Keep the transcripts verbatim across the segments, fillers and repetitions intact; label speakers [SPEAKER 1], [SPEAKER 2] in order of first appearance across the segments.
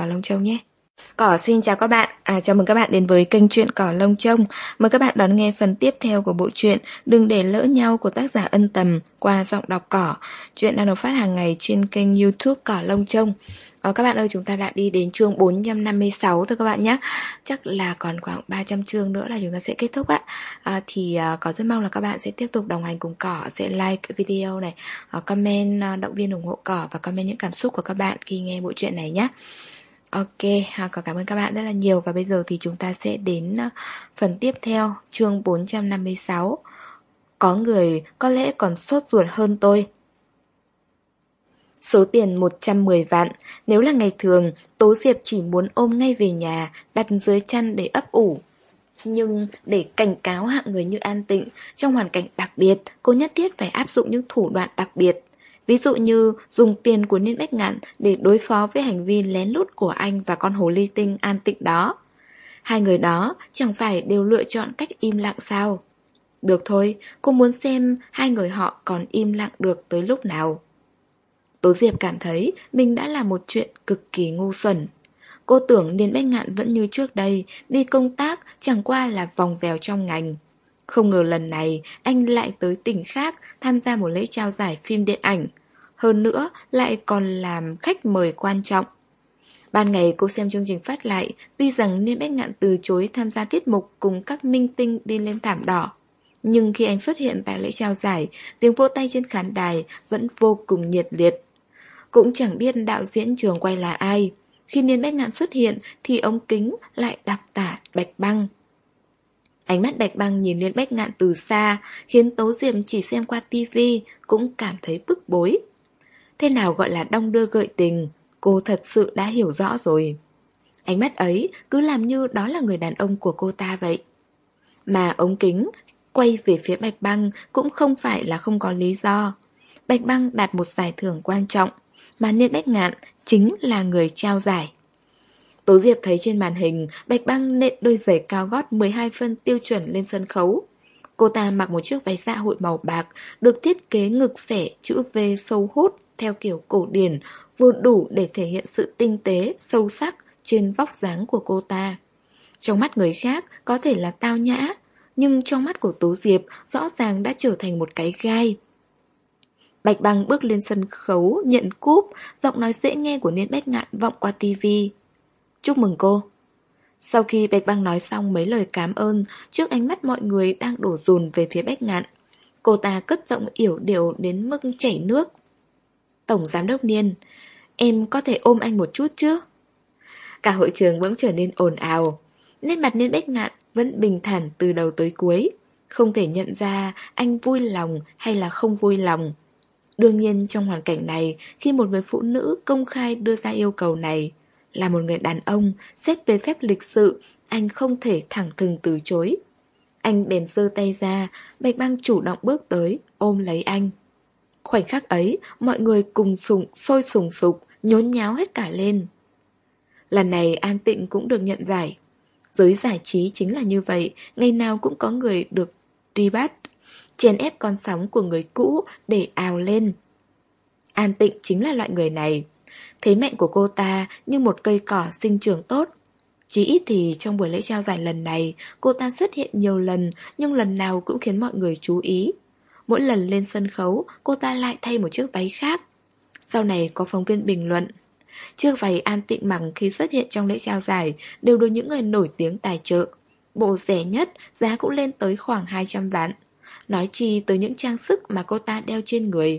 [SPEAKER 1] Cỏ Lông Trông nhé. Cỏ xin chào các bạn, à, chào mừng các bạn đến với kênh truyện Cỏ Lông Trông. Mời các bạn đón nghe phần tiếp theo của bộ truyện Đừng Để Lỡ Nhau của tác giả Ân Tầm qua giọng đọc Cỏ. Truyện đang được phát hàng ngày trên kênh YouTube Cỏ Lông Trông. à, Các bạn ơi, chúng ta đã đi đến chương bốn trăm năm mươi sáu thôi các bạn nhé. Chắc là còn khoảng ba trăm chương nữa là chúng ta sẽ kết thúc ạ. à, Thì à, có rất mong là các bạn sẽ tiếp tục đồng hành cùng Cỏ, sẽ like cái video này, à, comment à, động viên ủng hộ Cỏ và comment những cảm xúc của các bạn khi nghe bộ truyện này nhé. Ok, có cảm ơn các bạn rất là nhiều. Và bây giờ thì chúng ta sẽ đến phần tiếp theo, chương bốn trăm năm mươi sáu. Có người có lẽ còn sốt ruột hơn tôi. Số tiền một trăm mười vạn, nếu là ngày thường, Tố Diệp chỉ muốn ôm ngay về nhà, đặt dưới chăn để ấp ủ. Nhưng để cảnh cáo hạng người như An Tịnh, trong hoàn cảnh đặc biệt, cô nhất thiết phải áp dụng những thủ đoạn đặc biệt. Ví dụ như dùng tiền của Niên Bách Ngạn để đối phó với hành vi lén lút của anh và con hồ ly tinh An Tịnh đó. Hai người đó chẳng phải đều lựa chọn cách im lặng sao? Được thôi, cô muốn xem hai người họ còn im lặng được tới lúc nào. Tố Diệp cảm thấy mình đã làm một chuyện cực kỳ ngu xuẩn. Cô tưởng Niên Bách Ngạn vẫn như trước đây, đi công tác chẳng qua là vòng vèo trong ngành. Không ngờ lần này anh lại tới tỉnh khác tham gia một lễ trao giải phim điện ảnh. Hơn nữa lại còn làm khách mời quan trọng. Ban ngày cô xem chương trình phát lại, tuy rằng Niên Bách Ngạn từ chối tham gia tiết mục cùng các minh tinh đi lên thảm đỏ. Nhưng khi anh xuất hiện tại lễ trao giải, tiếng vỗ tay trên khán đài vẫn vô cùng nhiệt liệt. Cũng chẳng biết đạo diễn trường quay là ai. Khi Niên Bách Ngạn xuất hiện thì ống kính lại đặc tả Bạch Băng. Ánh mắt Bạch Băng nhìn Niên Bách Ngạn từ xa, khiến Tố Diệp chỉ xem qua tivi cũng cảm thấy bức bối. Thế nào gọi là đong đưa gợi tình, cô thật sự đã hiểu rõ rồi. Ánh mắt ấy cứ làm như đó là người đàn ông của cô ta vậy. Mà ống kính quay về phía Bạch Băng cũng không phải là không có lý do. Bạch Băng đạt một giải thưởng quan trọng, mà Niên Bách Ngạn chính là người trao giải. Tố Diệp thấy trên màn hình Bạch Băng nện đôi giày cao gót mười hai phân tiêu chuẩn lên sân khấu. Cô ta mặc một chiếc váy dạ hội màu bạc, được thiết kế ngực xẻ chữ V sâu hút theo kiểu cổ điển, vừa đủ để thể hiện sự tinh tế, sâu sắc trên vóc dáng của cô ta. Trong mắt người khác có thể là tao nhã, nhưng trong mắt của Tố Diệp rõ ràng đã trở thành một cái gai. Bạch Băng bước lên sân khấu nhận cúp, giọng nói dễ nghe của Niên Bách Ngạn vọng qua tivi. Chúc mừng cô. Sau khi Bạch Băng nói xong mấy lời cảm ơn, trước ánh mắt mọi người đang đổ dồn về phía Bách Ngạn, cô ta cất giọng yểu điệu đến mức chảy nước. Tổng giám đốc Niên, em có thể ôm anh một chút chứ? Cả hội trường bỗng trở nên ồn ào. Nét mặt Niên Bách Ngạn vẫn bình thản từ đầu tới cuối, không thể nhận ra anh vui lòng hay là không vui lòng. Đương nhiên trong hoàn cảnh này, khi một người phụ nữ công khai đưa ra yêu cầu này, là một người đàn ông, xét về phép lịch sự, anh không thể thẳng thừng từ chối. Anh bèn giơ tay ra, Bạch Băng chủ động bước tới, ôm lấy anh. Khoảnh khắc ấy, mọi người cùng sùng, sôi sùng sục, nhốn nháo hết cả lên. Lần này An Tịnh cũng được nhận giải. Giới giải trí chính là như vậy, ngày nào cũng có người được truy bắt, chèn ép con sóng của người cũ để ào lên. An Tịnh chính là loại người này. Thế mạnh của cô ta như một cây cỏ sinh trưởng tốt. Chỉ ít thì trong buổi lễ trao giải lần này, cô ta xuất hiện nhiều lần, nhưng lần nào cũng khiến mọi người chú ý. Mỗi lần lên sân khấu, cô ta lại thay một chiếc váy khác. Sau này có phóng viên bình luận, chiếc váy An Tịnh mặc khi xuất hiện trong lễ trao giải đều được những người nổi tiếng tài trợ. Bộ rẻ nhất, giá cũng lên tới khoảng hai trăm vạn. Nói chi tới những trang sức mà cô ta đeo trên người.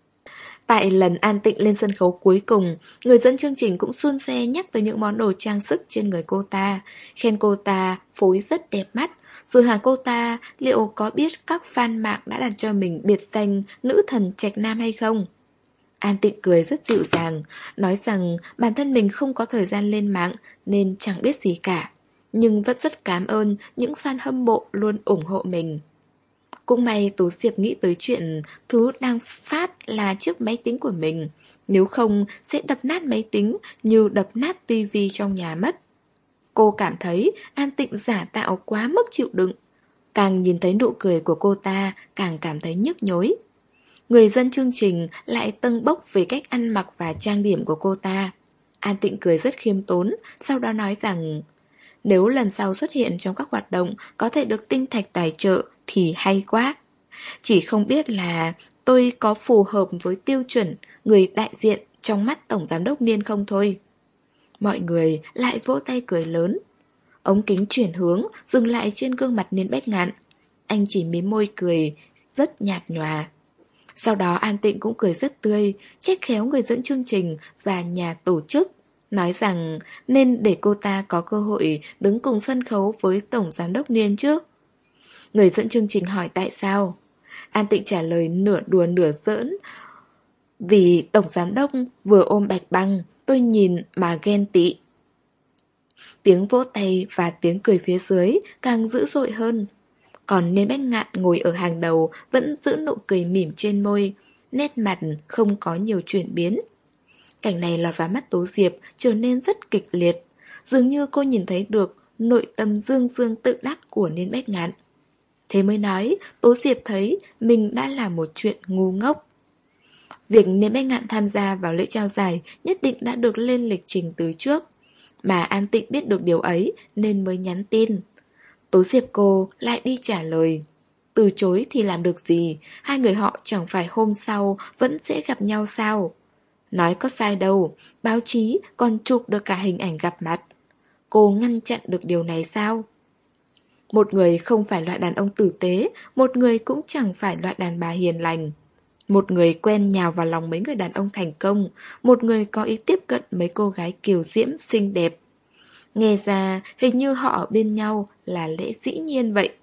[SPEAKER 1] Tại lần An Tịnh lên sân khấu cuối cùng, người dẫn chương trình cũng xuôn xoe nhắc tới những món đồ trang sức trên người cô ta, khen cô ta phối rất đẹp mắt, rồi hỏi cô ta liệu có biết các fan mạng đã đặt cho mình biệt danh nữ thần trạch nam hay không. An Tịnh cười rất dịu dàng, nói rằng bản thân mình không có thời gian lên mạng nên chẳng biết gì cả, nhưng vẫn rất cảm ơn những fan hâm mộ luôn ủng hộ mình. Cũng may Tố Diệp nghĩ tới chuyện thứ đang phát là chiếc máy tính của mình, nếu không sẽ đập nát máy tính như đập nát tivi trong nhà mất. Cô cảm thấy An Tịnh giả tạo quá mức chịu đựng. Càng nhìn thấy nụ cười của cô ta, càng cảm thấy nhức nhối. Người dân chương trình lại tâng bốc về cách ăn mặc và trang điểm của cô ta. An Tịnh cười rất khiêm tốn, sau đó nói rằng nếu lần sau xuất hiện trong các hoạt động có thể được tinh thạch tài trợ thì hay quá. Chỉ không biết là tôi có phù hợp với tiêu chuẩn người đại diện trong mắt Tổng Giám đốc Niên không thôi. Mọi người lại vỗ tay cười lớn. Ống kính chuyển hướng, dừng lại trên gương mặt Niên Bách Ngạn. Anh chỉ mím môi cười, rất nhạt nhòa. Sau đó An Tịnh cũng cười rất tươi, trách khéo người dẫn chương trình và nhà tổ chức, nói rằng nên để cô ta có cơ hội đứng cùng sân khấu với Tổng Giám đốc Niên trước. Người dẫn chương trình hỏi tại sao. An Tịnh trả lời nửa đùa nửa giỡn. Vì Tổng Giám đốc vừa ôm Bạch Băng, tôi nhìn mà ghen tị. Tiếng vỗ tay và tiếng cười phía dưới càng dữ dội hơn. Còn Niên Bách Ngạn ngồi ở hàng đầu vẫn giữ nụ cười mỉm trên môi, nét mặt không có nhiều chuyển biến. Cảnh này lọt vào mắt Tố Diệp trở nên rất kịch liệt. Dường như cô nhìn thấy được nội tâm dương dương tự đắc của Niên Bách Ngạn. Thế mới nói Tố Diệp thấy mình đã làm một chuyện ngu ngốc. Việc Niên Bách Ngạn tham gia vào lễ trao giải nhất định đã được lên lịch trình từ trước. Mà An Tịnh biết được điều ấy nên mới nhắn tin. Tố Diệp cô lại đi trả lời. Từ chối thì làm được gì, hai người họ chẳng phải hôm sau vẫn sẽ gặp nhau sao? Nói có sai đâu, báo chí còn chụp được cả hình ảnh gặp mặt. Cô ngăn chặn được điều này sao? Một người không phải loại đàn ông tử tế, một người cũng chẳng phải loại đàn bà hiền lành. Một người quen nhào vào lòng mấy người đàn ông thành công, một người có ý tiếp cận mấy cô gái kiều diễm xinh đẹp. Nghe ra hình như họ ở bên nhau là lẽ dĩ nhiên vậy.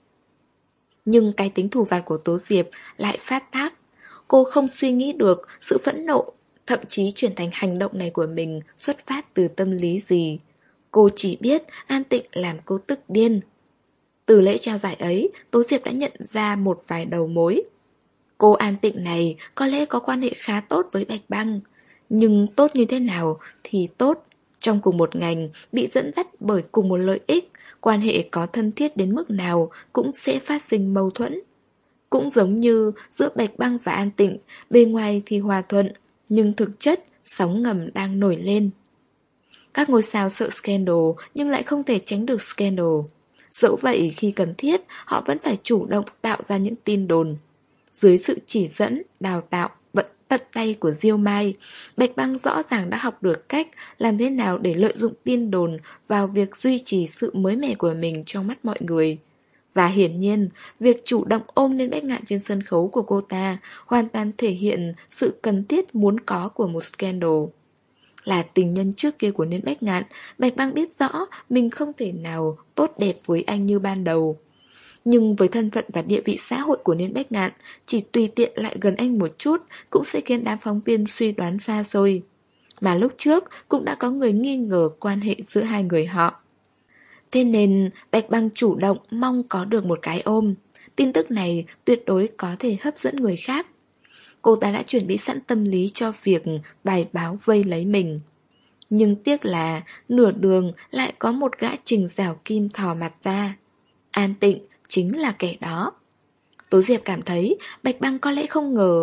[SPEAKER 1] Nhưng cái tính thù vặt của Tố Diệp lại phát tác. Cô không suy nghĩ được sự phẫn nộ, thậm chí chuyển thành hành động này của mình xuất phát từ tâm lý gì. Cô chỉ biết An Tịnh làm cô tức điên. Từ lễ trao giải ấy, Tố Diệp đã nhận ra một vài đầu mối. Cô An Tịnh này có lẽ có quan hệ khá tốt với Bạch Băng. Nhưng tốt như thế nào thì tốt. Trong cùng một ngành, bị dẫn dắt bởi cùng một lợi ích, quan hệ có thân thiết đến mức nào cũng sẽ phát sinh mâu thuẫn. Cũng giống như giữa Bạch Băng và An Tịnh, bề ngoài thì hòa thuận, nhưng thực chất sóng ngầm đang nổi lên. Các ngôi sao sợ scandal nhưng lại không thể tránh được scandal. Dẫu vậy khi cần thiết, họ vẫn phải chủ động tạo ra những tin đồn. Dưới sự chỉ dẫn, đào tạo, vận tận tay của Diêu Mai, Bạch Băng rõ ràng đã học được cách làm thế nào để lợi dụng tin đồn vào việc duy trì sự mới mẻ của mình trong mắt mọi người. Và hiển nhiên, việc chủ động ôm lên Bách Ngạn trên sân khấu của cô ta hoàn toàn thể hiện sự cần thiết muốn có của một scandal. Là tình nhân trước kia của Niên Bách Ngạn, Bạch Băng biết rõ mình không thể nào tốt đẹp với anh như ban đầu. Nhưng với thân phận và địa vị xã hội của Niên Bách Ngạn, chỉ tùy tiện lại gần anh một chút cũng sẽ khiến đám phóng viên suy đoán xa xôi. Mà lúc trước cũng đã có người nghi ngờ quan hệ giữa hai người họ. Thế nên Bạch Băng chủ động mong có được một cái ôm. Tin tức này tuyệt đối có thể hấp dẫn người khác. Cô ta đã chuẩn bị sẵn tâm lý cho việc bài báo vây lấy mình. Nhưng tiếc là nửa đường lại có một gã Trình Giảo Kim thò mặt ra. An Tịnh chính là kẻ đó. Tố Diệp cảm thấy Bạch Băng có lẽ không ngờ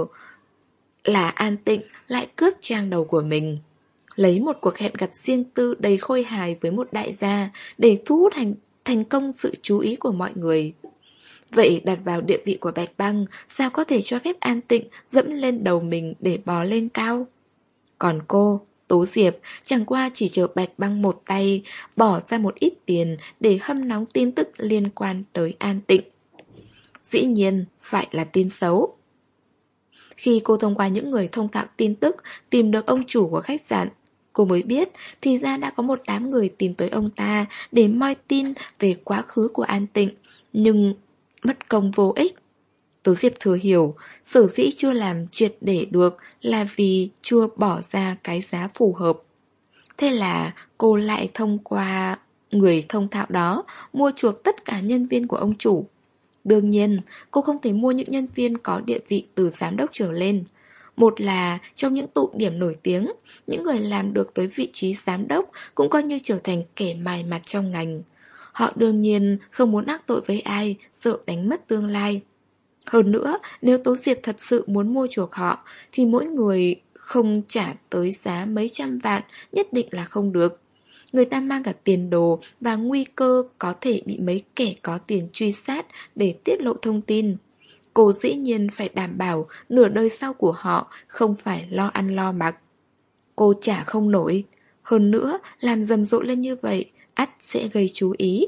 [SPEAKER 1] là An Tịnh lại cướp trang đầu của mình. Lấy một cuộc hẹn gặp riêng tư đầy khôi hài với một đại gia để thu hút thành, thành công sự chú ý của mọi người. Vậy đặt vào địa vị của Bạch Băng, sao có thể cho phép An Tịnh dẫm lên đầu mình để bò lên cao? Còn cô, Tố Diệp, chẳng qua chỉ chờ Bạch Băng một tay bỏ ra một ít tiền để hâm nóng tin tức liên quan tới An Tịnh. Dĩ nhiên, phải là tin xấu. Khi cô thông qua những người thông thạo tin tức tìm được ông chủ của khách sạn, cô mới biết thì ra đã có một đám người tìm tới ông ta để moi tin về quá khứ của An Tịnh, nhưng mất công vô ích. Tố Diệp thừa hiểu, sở dĩ chưa làm triệt để được là vì chưa bỏ ra cái giá phù hợp. Thế là cô lại thông qua người thông thạo đó mua chuộc tất cả nhân viên của ông chủ. Đương nhiên, cô không thể mua những nhân viên có địa vị từ giám đốc trở lên. Một là trong những tụ điểm nổi tiếng, những người làm được tới vị trí giám đốc cũng coi như trở thành kẻ mài mặt trong ngành. Họ đương nhiên không muốn ác tội với ai, sợ đánh mất tương lai. Hơn nữa, nếu Tố Diệp thật sự muốn mua chuộc họ, thì mỗi người không trả tới giá mấy trăm vạn nhất định là không được. Người ta mang cả tiền đồ và nguy cơ có thể bị mấy kẻ có tiền truy sát để tiết lộ thông tin. Cô dĩ nhiên phải đảm bảo nửa đời sau của họ không phải lo ăn lo mặc. Cô trả không nổi. Hơn nữa, làm rầm rộ lên như vậy, ắt sẽ gây chú ý.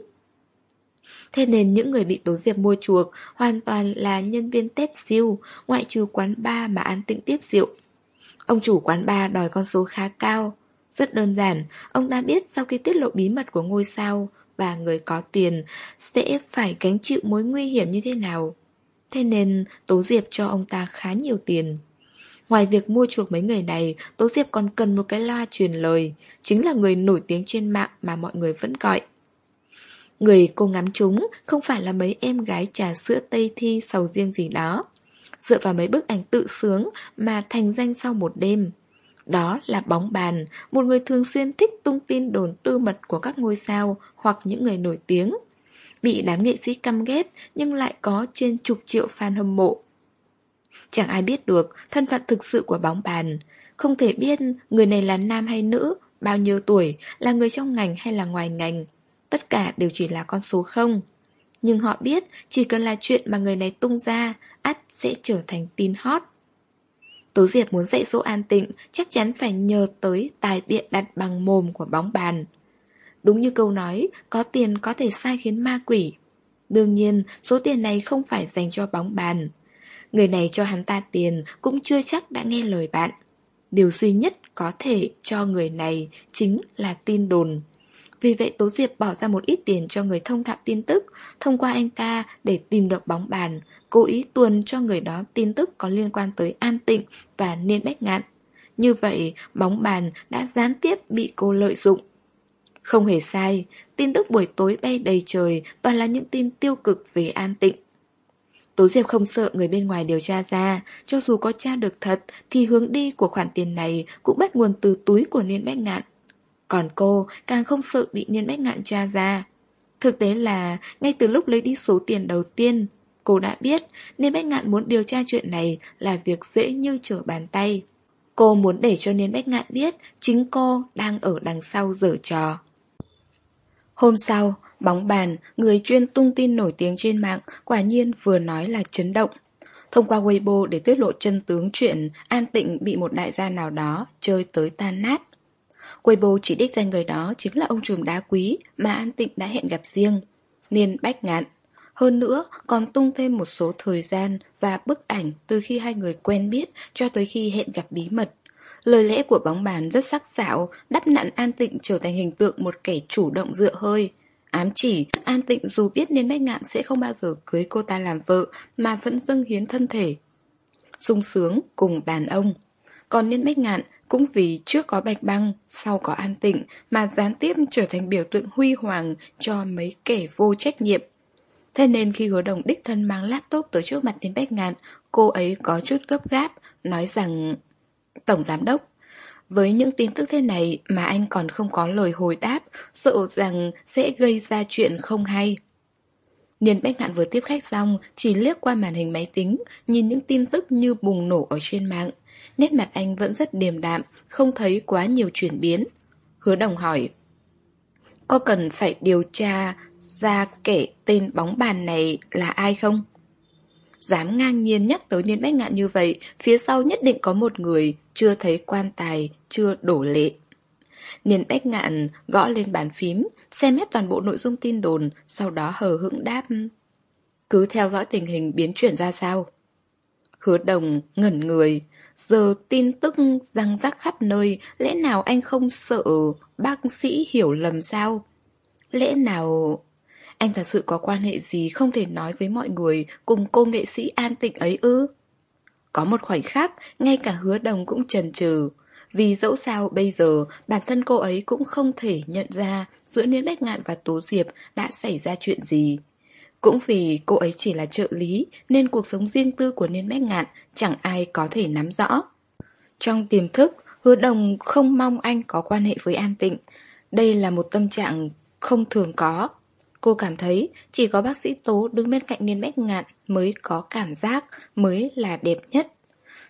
[SPEAKER 1] Thế nên những người bị Tố Diệp mua chuộc hoàn toàn là nhân viên tép siêu, ngoại trừ quán bar mà An Tịnh tiếp rượu. Ông chủ quán bar đòi con số khá cao. Rất đơn giản, ông ta biết sau khi tiết lộ bí mật của ngôi sao và người có tiền sẽ phải gánh chịu mối nguy hiểm như thế nào. Thế nên Tố Diệp cho ông ta khá nhiều tiền. Ngoài việc mua chuộc mấy người này, Tố Diệp còn cần một cái loa truyền lời, chính là người nổi tiếng trên mạng mà mọi người vẫn gọi. Người cô ngắm trúng không phải là mấy em gái trà sữa Tây Thi sầu riêng gì đó, dựa vào mấy bức ảnh tự sướng mà thành danh sau một đêm. Đó là bóng bàn, một người thường xuyên thích tung tin đồn tư mật của các ngôi sao hoặc những người nổi tiếng. Bị đám nghệ sĩ căm ghét nhưng lại có trên chục triệu fan hâm mộ. Chẳng ai biết được thân phận thực sự của bóng bàn. Không thể biết người này là nam hay nữ, bao nhiêu tuổi, là người trong ngành hay là ngoài ngành. Tất cả đều chỉ là con số không. Nhưng họ biết chỉ cần là chuyện mà người này tung ra, ắt sẽ trở thành tin hot. Tố Diệp muốn dạy dỗ An Tịnh chắc chắn phải nhờ tới tài biện đặt bằng mồm của bóng bàn. Đúng như câu nói, có tiền có thể sai khiến ma quỷ. Đương nhiên, số tiền này không phải dành cho bóng bàn. Người này cho hắn ta tiền cũng chưa chắc đã nghe lời bạn. Điều duy nhất có thể cho người này chính là tin đồn. Vì vậy Tố Diệp bỏ ra một ít tiền cho người thông thạo tin tức, thông qua anh ta để tìm được bóng bàn, cố ý tuồn cho người đó tin tức có liên quan tới An Tịnh và Niên Bách Ngạn. Như vậy, bóng bàn đã gián tiếp bị cô lợi dụng. Không hề sai, tin tức buổi tối bay đầy trời toàn là những tin tiêu cực về An Tịnh. Tố Diệp không sợ người bên ngoài điều tra ra, cho dù có tra được thật thì hướng đi của khoản tiền này cũng bắt nguồn từ túi của Niên Bách Ngạn. Còn cô càng không sợ bị Niên Bách Ngạn tra ra. Thực tế là ngay từ lúc lấy đi số tiền đầu tiên, cô đã biết Niên Bách Ngạn muốn điều tra chuyện này là việc dễ như trở bàn tay. Cô muốn để cho Niên Bách Ngạn biết chính cô đang ở đằng sau giở trò. Hôm sau, bóng bàn, người chuyên tung tin nổi tiếng trên mạng, quả nhiên vừa nói là chấn động. Thông qua Weibo để tiết lộ chân tướng chuyện An Tịnh bị một đại gia nào đó chơi tới tan nát. Weibo chỉ đích danh người đó chính là ông trùm đá quý mà An Tịnh đã hẹn gặp riêng, Niên Bách Ngạn. Hơn nữa còn tung thêm một số thời gian và bức ảnh từ khi hai người quen biết cho tới khi hẹn gặp bí mật. Lời lẽ của bóng bàn rất sắc sảo, đắp nặn An Tịnh trở thành hình tượng một kẻ chủ động dựa hơi. Ám chỉ An Tịnh dù biết Niên Bách Ngạn sẽ không bao giờ cưới cô ta làm vợ mà vẫn dâng hiến thân thể, sung sướng cùng đàn ông. Còn Niên Bách Ngạn cũng vì trước có Bạch Băng, sau có An Tịnh mà gián tiếp trở thành biểu tượng huy hoàng cho mấy kẻ vô trách nhiệm. Thế nên khi Hứa Đồng đích thân mang laptop tới trước mặt Niên Bách Ngạn, cô ấy có chút gấp gáp, nói rằng: Tổng giám đốc, với những tin tức thế này mà anh còn không có lời hồi đáp, sợ rằng sẽ gây ra chuyện không hay. Niên Bách Ngạn vừa tiếp khách xong, chỉ liếc qua màn hình máy tính, nhìn những tin tức như bùng nổ ở trên mạng. Nét mặt anh vẫn rất điềm đạm, không thấy quá nhiều chuyển biến. Hứa Đồng hỏi: Có cần phải điều tra ra kẻ tên bóng bàn này là ai không? Dám ngang nhiên nhắc tới Niên Bách Ngạn như vậy, phía sau nhất định có một người chưa thấy quan tài, chưa đổ lệ. Niên Bách Ngạn gõ lên bàn phím, xem hết toàn bộ nội dung tin đồn, sau đó hờ hững đáp: Cứ theo dõi tình hình biến chuyển ra sao. Hứa Đồng ngẩn người. Giờ tin tức răng rắc khắp nơi, lẽ nào anh không sợ bác sĩ hiểu lầm sao? Lẽ nào anh thật sự có quan hệ gì không thể nói với mọi người cùng cô nghệ sĩ An Tịnh ấy ư? Có một khoảnh khắc, ngay cả Hứa Đồng cũng chần chừ. Vì dẫu sao bây giờ bản thân cô ấy cũng không thể nhận ra giữa Niên Bách Ngạn và Tố Diệp đã xảy ra chuyện gì. Cũng vì cô ấy chỉ là trợ lý nên cuộc sống riêng tư của Niên Bách Ngạn chẳng ai có thể nắm rõ. Trong tiềm thức, Hứa Đồng không mong anh có quan hệ với An Tịnh. Đây là một tâm trạng không thường có. Cô cảm thấy chỉ có bác sĩ Tố đứng bên cạnh Niên Bách Ngạn mới có cảm giác, mới là đẹp nhất.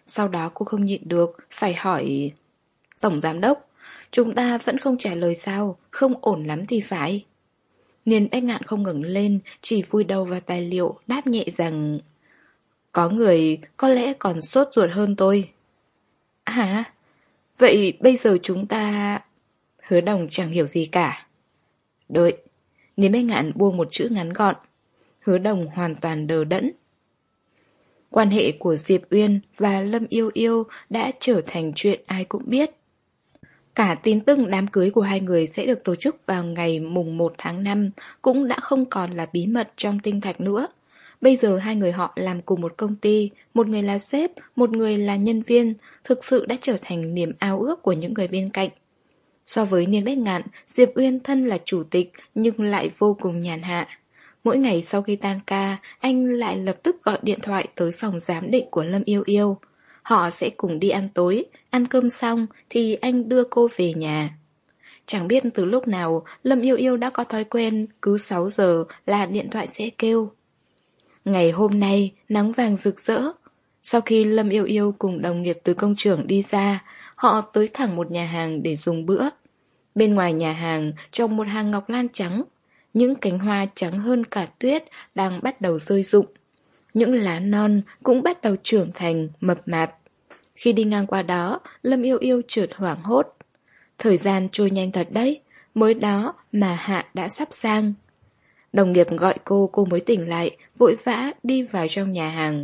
[SPEAKER 1] Sau đó cô không nhịn được, phải hỏi: Tổng giám đốc, chúng ta vẫn không trả lời sao, không ổn lắm thì phải. Niên Bách Ngạn không ngẩng lên, chỉ vùi đầu vào tài liệu, đáp nhẹ rằng: Có người có lẽ còn sốt ruột hơn tôi. Hả? Vậy bây giờ chúng ta... Hứa Đồng chẳng hiểu gì cả. Đợi. Niên Bách Ngạn buông một chữ ngắn gọn. Hứa Đồng hoàn toàn đờ đẫn. Quan hệ của Diệp Uyên và Lâm Yêu Yêu đã trở thành chuyện ai cũng biết. Cả tin tức đám cưới của hai người sẽ được tổ chức vào ngày mùng một tháng năm cũng đã không còn là bí mật trong Tinh Thạch nữa. Bây giờ hai người họ làm cùng một công ty, một người là sếp, một người là nhân viên, thực sự đã trở thành niềm ao ước của những người bên cạnh. So với Niên Bách Ngạn, Diệp Uyên thân là chủ tịch nhưng lại vô cùng nhàn hạ. Mỗi ngày sau khi tan ca, anh lại lập tức gọi điện thoại tới phòng giám định của Lâm Yêu Yêu. Họ sẽ cùng đi ăn tối, ăn cơm xong thì anh đưa cô về nhà. Chẳng biết từ lúc nào, Lâm Yêu Yêu đã có thói quen cứ sáu giờ là điện thoại sẽ kêu. Ngày hôm nay, nắng vàng rực rỡ. Sau khi Lâm Yêu Yêu cùng đồng nghiệp từ công trường đi ra, họ tới thẳng một nhà hàng để dùng bữa. Bên ngoài nhà hàng, trồng một hàng ngọc lan trắng. Những cánh hoa trắng hơn cả tuyết đang bắt đầu rơi rụng. Những lá non cũng bắt đầu trưởng thành, mập mạp. Khi đi ngang qua đó, Lâm Yêu Yêu chợt hoảng hốt. Thời gian trôi nhanh thật đấy, mới đó mà hạ đã sắp sang. Đồng nghiệp gọi cô, cô mới tỉnh lại, vội vã đi vào trong nhà hàng.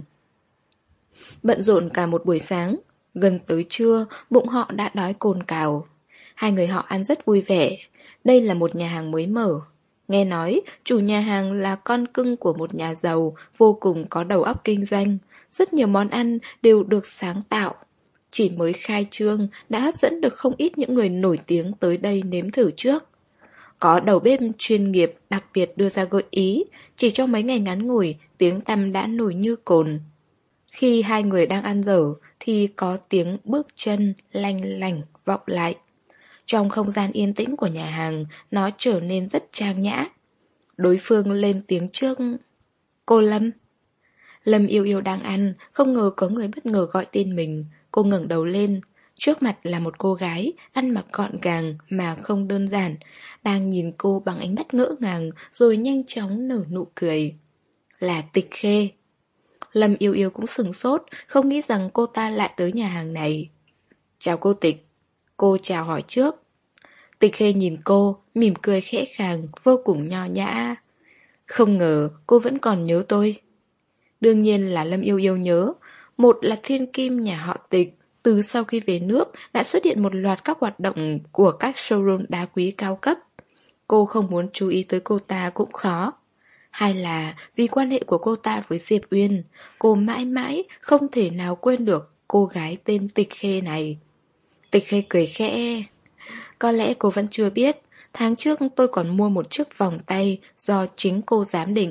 [SPEAKER 1] Bận rộn cả một buổi sáng, gần tới trưa, bụng họ đã đói cồn cào. Hai người họ ăn rất vui vẻ. Đây là một nhà hàng mới mở. Nghe nói, chủ nhà hàng là con cưng của một nhà giàu, vô cùng có đầu óc kinh doanh. Rất nhiều món ăn đều được sáng tạo. Chỉ mới khai trương đã hấp dẫn được không ít những người nổi tiếng tới đây nếm thử trước. Có đầu bếp chuyên nghiệp đặc biệt đưa ra gợi ý, chỉ trong mấy ngày ngắn ngủi, tiếng tăm đã nổi như cồn. Khi hai người đang ăn dở, thì có tiếng bước chân lanh lảnh vọng lại. Trong không gian yên tĩnh của nhà hàng, nó trở nên rất trang nhã. Đối phương lên tiếng trước: Cô Lâm. Lâm Yêu Yêu đang ăn, không ngờ có người bất ngờ gọi tên mình. Cô ngẩng đầu lên. Trước mặt là một cô gái, ăn mặc gọn gàng mà không đơn giản, đang nhìn cô bằng ánh mắt ngỡ ngàng rồi nhanh chóng nở nụ cười. Là Tịch Khê. Lâm Yêu Yêu cũng sửng sốt, không nghĩ rằng cô ta lại tới nhà hàng này. Chào cô Tịch. Cô chào hỏi trước. Tịch Khê nhìn cô, mỉm cười khẽ khàng, vô cùng nho nhã. Không ngờ cô vẫn còn nhớ tôi. Đương nhiên là Lâm Yêu Yêu nhớ. Một là thiên kim nhà họ Tịch, từ sau khi về nước đã xuất hiện một loạt các hoạt động của các showroom đá quý cao cấp. Cô không muốn chú ý tới cô ta cũng khó. Hai là vì quan hệ của cô ta với Diệp Uyên, cô mãi mãi không thể nào quên được cô gái tên Tịch Khê này. Tịch Khê cười khẽ. Có lẽ cô vẫn chưa biết, tháng trước tôi còn mua một chiếc vòng tay do chính cô giám định.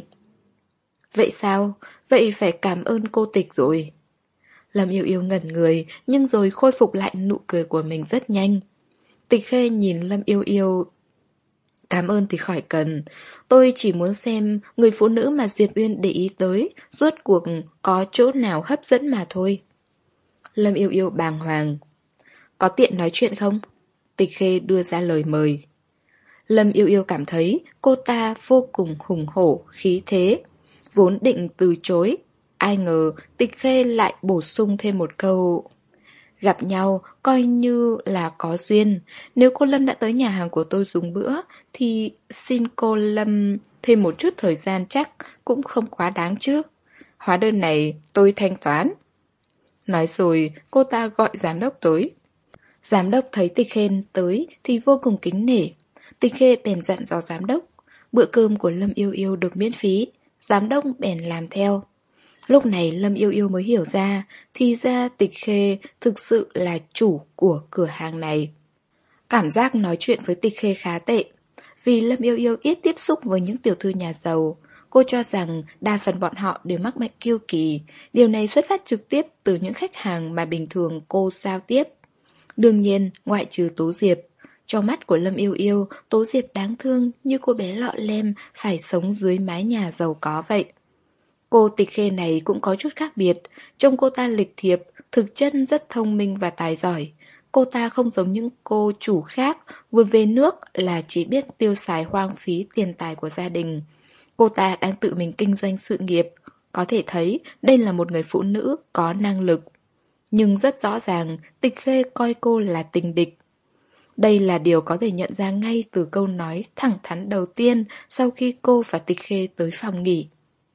[SPEAKER 1] Vậy sao? Vậy phải cảm ơn cô Tịch rồi. Lâm Yêu Yêu ngẩn người, nhưng rồi khôi phục lại nụ cười của mình rất nhanh. Tịch Khê nhìn Lâm Yêu Yêu. Cảm ơn thì khỏi cần. Tôi chỉ muốn xem người phụ nữ mà Diệp Uyên để ý tới rốt cuộc có chỗ nào hấp dẫn mà thôi. Lâm Yêu Yêu bàng hoàng. Có tiện nói chuyện không? Tịch Khê đưa ra lời mời. Lâm Yêu Yêu cảm thấy cô ta vô cùng hùng hổ, khí thế. Vốn định từ chối, ai ngờ Tịch Khê lại bổ sung thêm một câu. Gặp nhau coi như là có duyên. Nếu cô Lâm đã tới nhà hàng của tôi dùng bữa thì xin cô Lâm thêm một chút thời gian chắc cũng không quá đáng chứ. Hóa đơn này tôi thanh toán. Nói rồi cô ta gọi giám đốc tới. Giám đốc thấy Tịch Khê tới thì vô cùng kính nể. Tịch Khê bèn dặn dò giám đốc. Bữa cơm của Lâm Yêu Yêu được miễn phí. Giám đốc bèn làm theo. Lúc này Lâm Yêu Yêu mới hiểu ra, thì ra Tịch Khê thực sự là chủ của cửa hàng này. Cảm giác nói chuyện với Tịch Khê khá tệ. Vì Lâm Yêu Yêu ít tiếp xúc với những tiểu thư nhà giàu, cô cho rằng đa phần bọn họ đều mắc bệnh kiêu kỳ. Điều này xuất phát trực tiếp từ những khách hàng mà bình thường cô giao tiếp. Đương nhiên, ngoại trừ Tố Diệp. Trong mắt của Lâm Yêu Yêu, Tố Diệp đáng thương như cô bé lọ lem phải sống dưới mái nhà giàu có vậy. Cô Tịch Khê này cũng có chút khác biệt, trông cô ta lịch thiệp, thực chất rất thông minh và tài giỏi. Cô ta không giống những cô chủ khác, vừa về nước là chỉ biết tiêu xài hoang phí tiền tài của gia đình. Cô ta đang tự mình kinh doanh sự nghiệp, có thể thấy đây là một người phụ nữ có năng lực. Nhưng rất rõ ràng, Tịch Khê coi cô là tình địch. Đây là điều có thể nhận ra ngay từ câu nói thẳng thắn đầu tiên sau khi cô và Tịch Khê tới phòng nghỉ.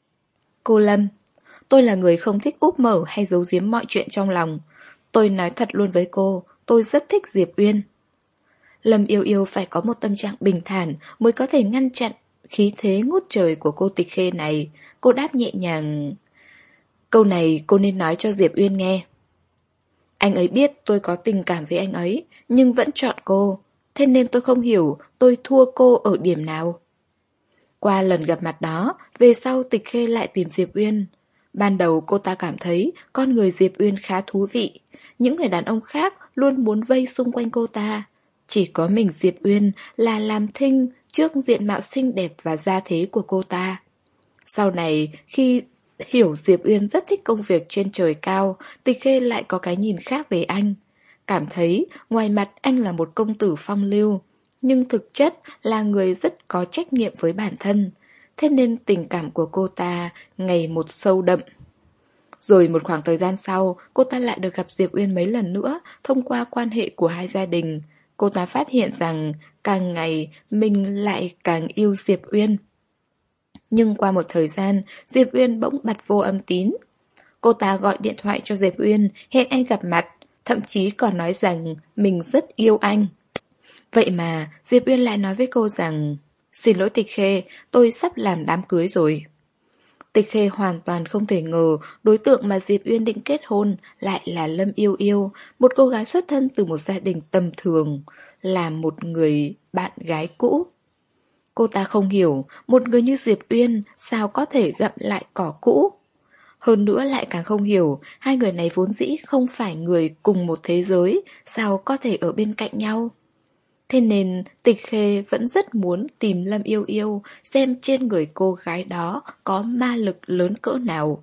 [SPEAKER 1] Cô Lâm, tôi là người không thích úp mở hay giấu giếm mọi chuyện trong lòng. Tôi nói thật luôn với cô, tôi rất thích Diệp Uyên. Lâm Yêu Yêu phải có một tâm trạng bình thản mới có thể ngăn chặn khí thế ngút trời của cô Tịch Khê này. Cô đáp nhẹ nhàng. Câu này cô nên nói cho Diệp Uyên nghe. Anh ấy biết tôi có tình cảm với anh ấy, nhưng vẫn chọn cô. Thế nên tôi không hiểu tôi thua cô ở điểm nào. Qua lần gặp mặt đó, về sau Tịch Khê lại tìm Diệp Uyên. Ban đầu cô ta cảm thấy con người Diệp Uyên khá thú vị. Những người đàn ông khác luôn muốn vây xung quanh cô ta. Chỉ có mình Diệp Uyên là làm thinh trước diện mạo xinh đẹp và gia thế của cô ta. Sau này, khi hiểu Diệp Uyên rất thích công việc trên trời cao, Tịch Khê lại có cái nhìn khác về anh. Cảm thấy ngoài mặt anh là một công tử phong lưu, nhưng thực chất là người rất có trách nhiệm với bản thân. Thế nên tình cảm của cô ta ngày một sâu đậm. Rồi một khoảng thời gian sau, cô ta lại được gặp Diệp Uyên mấy lần nữa thông qua quan hệ của hai gia đình. Cô ta phát hiện rằng càng ngày mình lại càng yêu Diệp Uyên. Nhưng qua một thời gian, Diệp Uyên bỗng bật vô âm tín. Cô ta gọi điện thoại cho Diệp Uyên, hẹn anh gặp mặt, thậm chí còn nói rằng mình rất yêu anh. Vậy mà Diệp Uyên lại nói với cô rằng, xin lỗi Tịch Khê, tôi sắp làm đám cưới rồi. Tịch Khê hoàn toàn không thể ngờ đối tượng mà Diệp Uyên định kết hôn lại là Lâm Yêu Yêu, một cô gái xuất thân từ một gia đình tầm thường, là một người bạn gái cũ. Cô ta không hiểu một người như Diệp Uyên sao có thể gặm lại cỏ cũ. Hơn nữa lại càng không hiểu hai người này vốn dĩ không phải người cùng một thế giới, sao có thể ở bên cạnh nhau. Thế nên Tịch Khê vẫn rất muốn tìm Lâm Yêu Yêu xem trên người cô gái đó có ma lực lớn cỡ nào.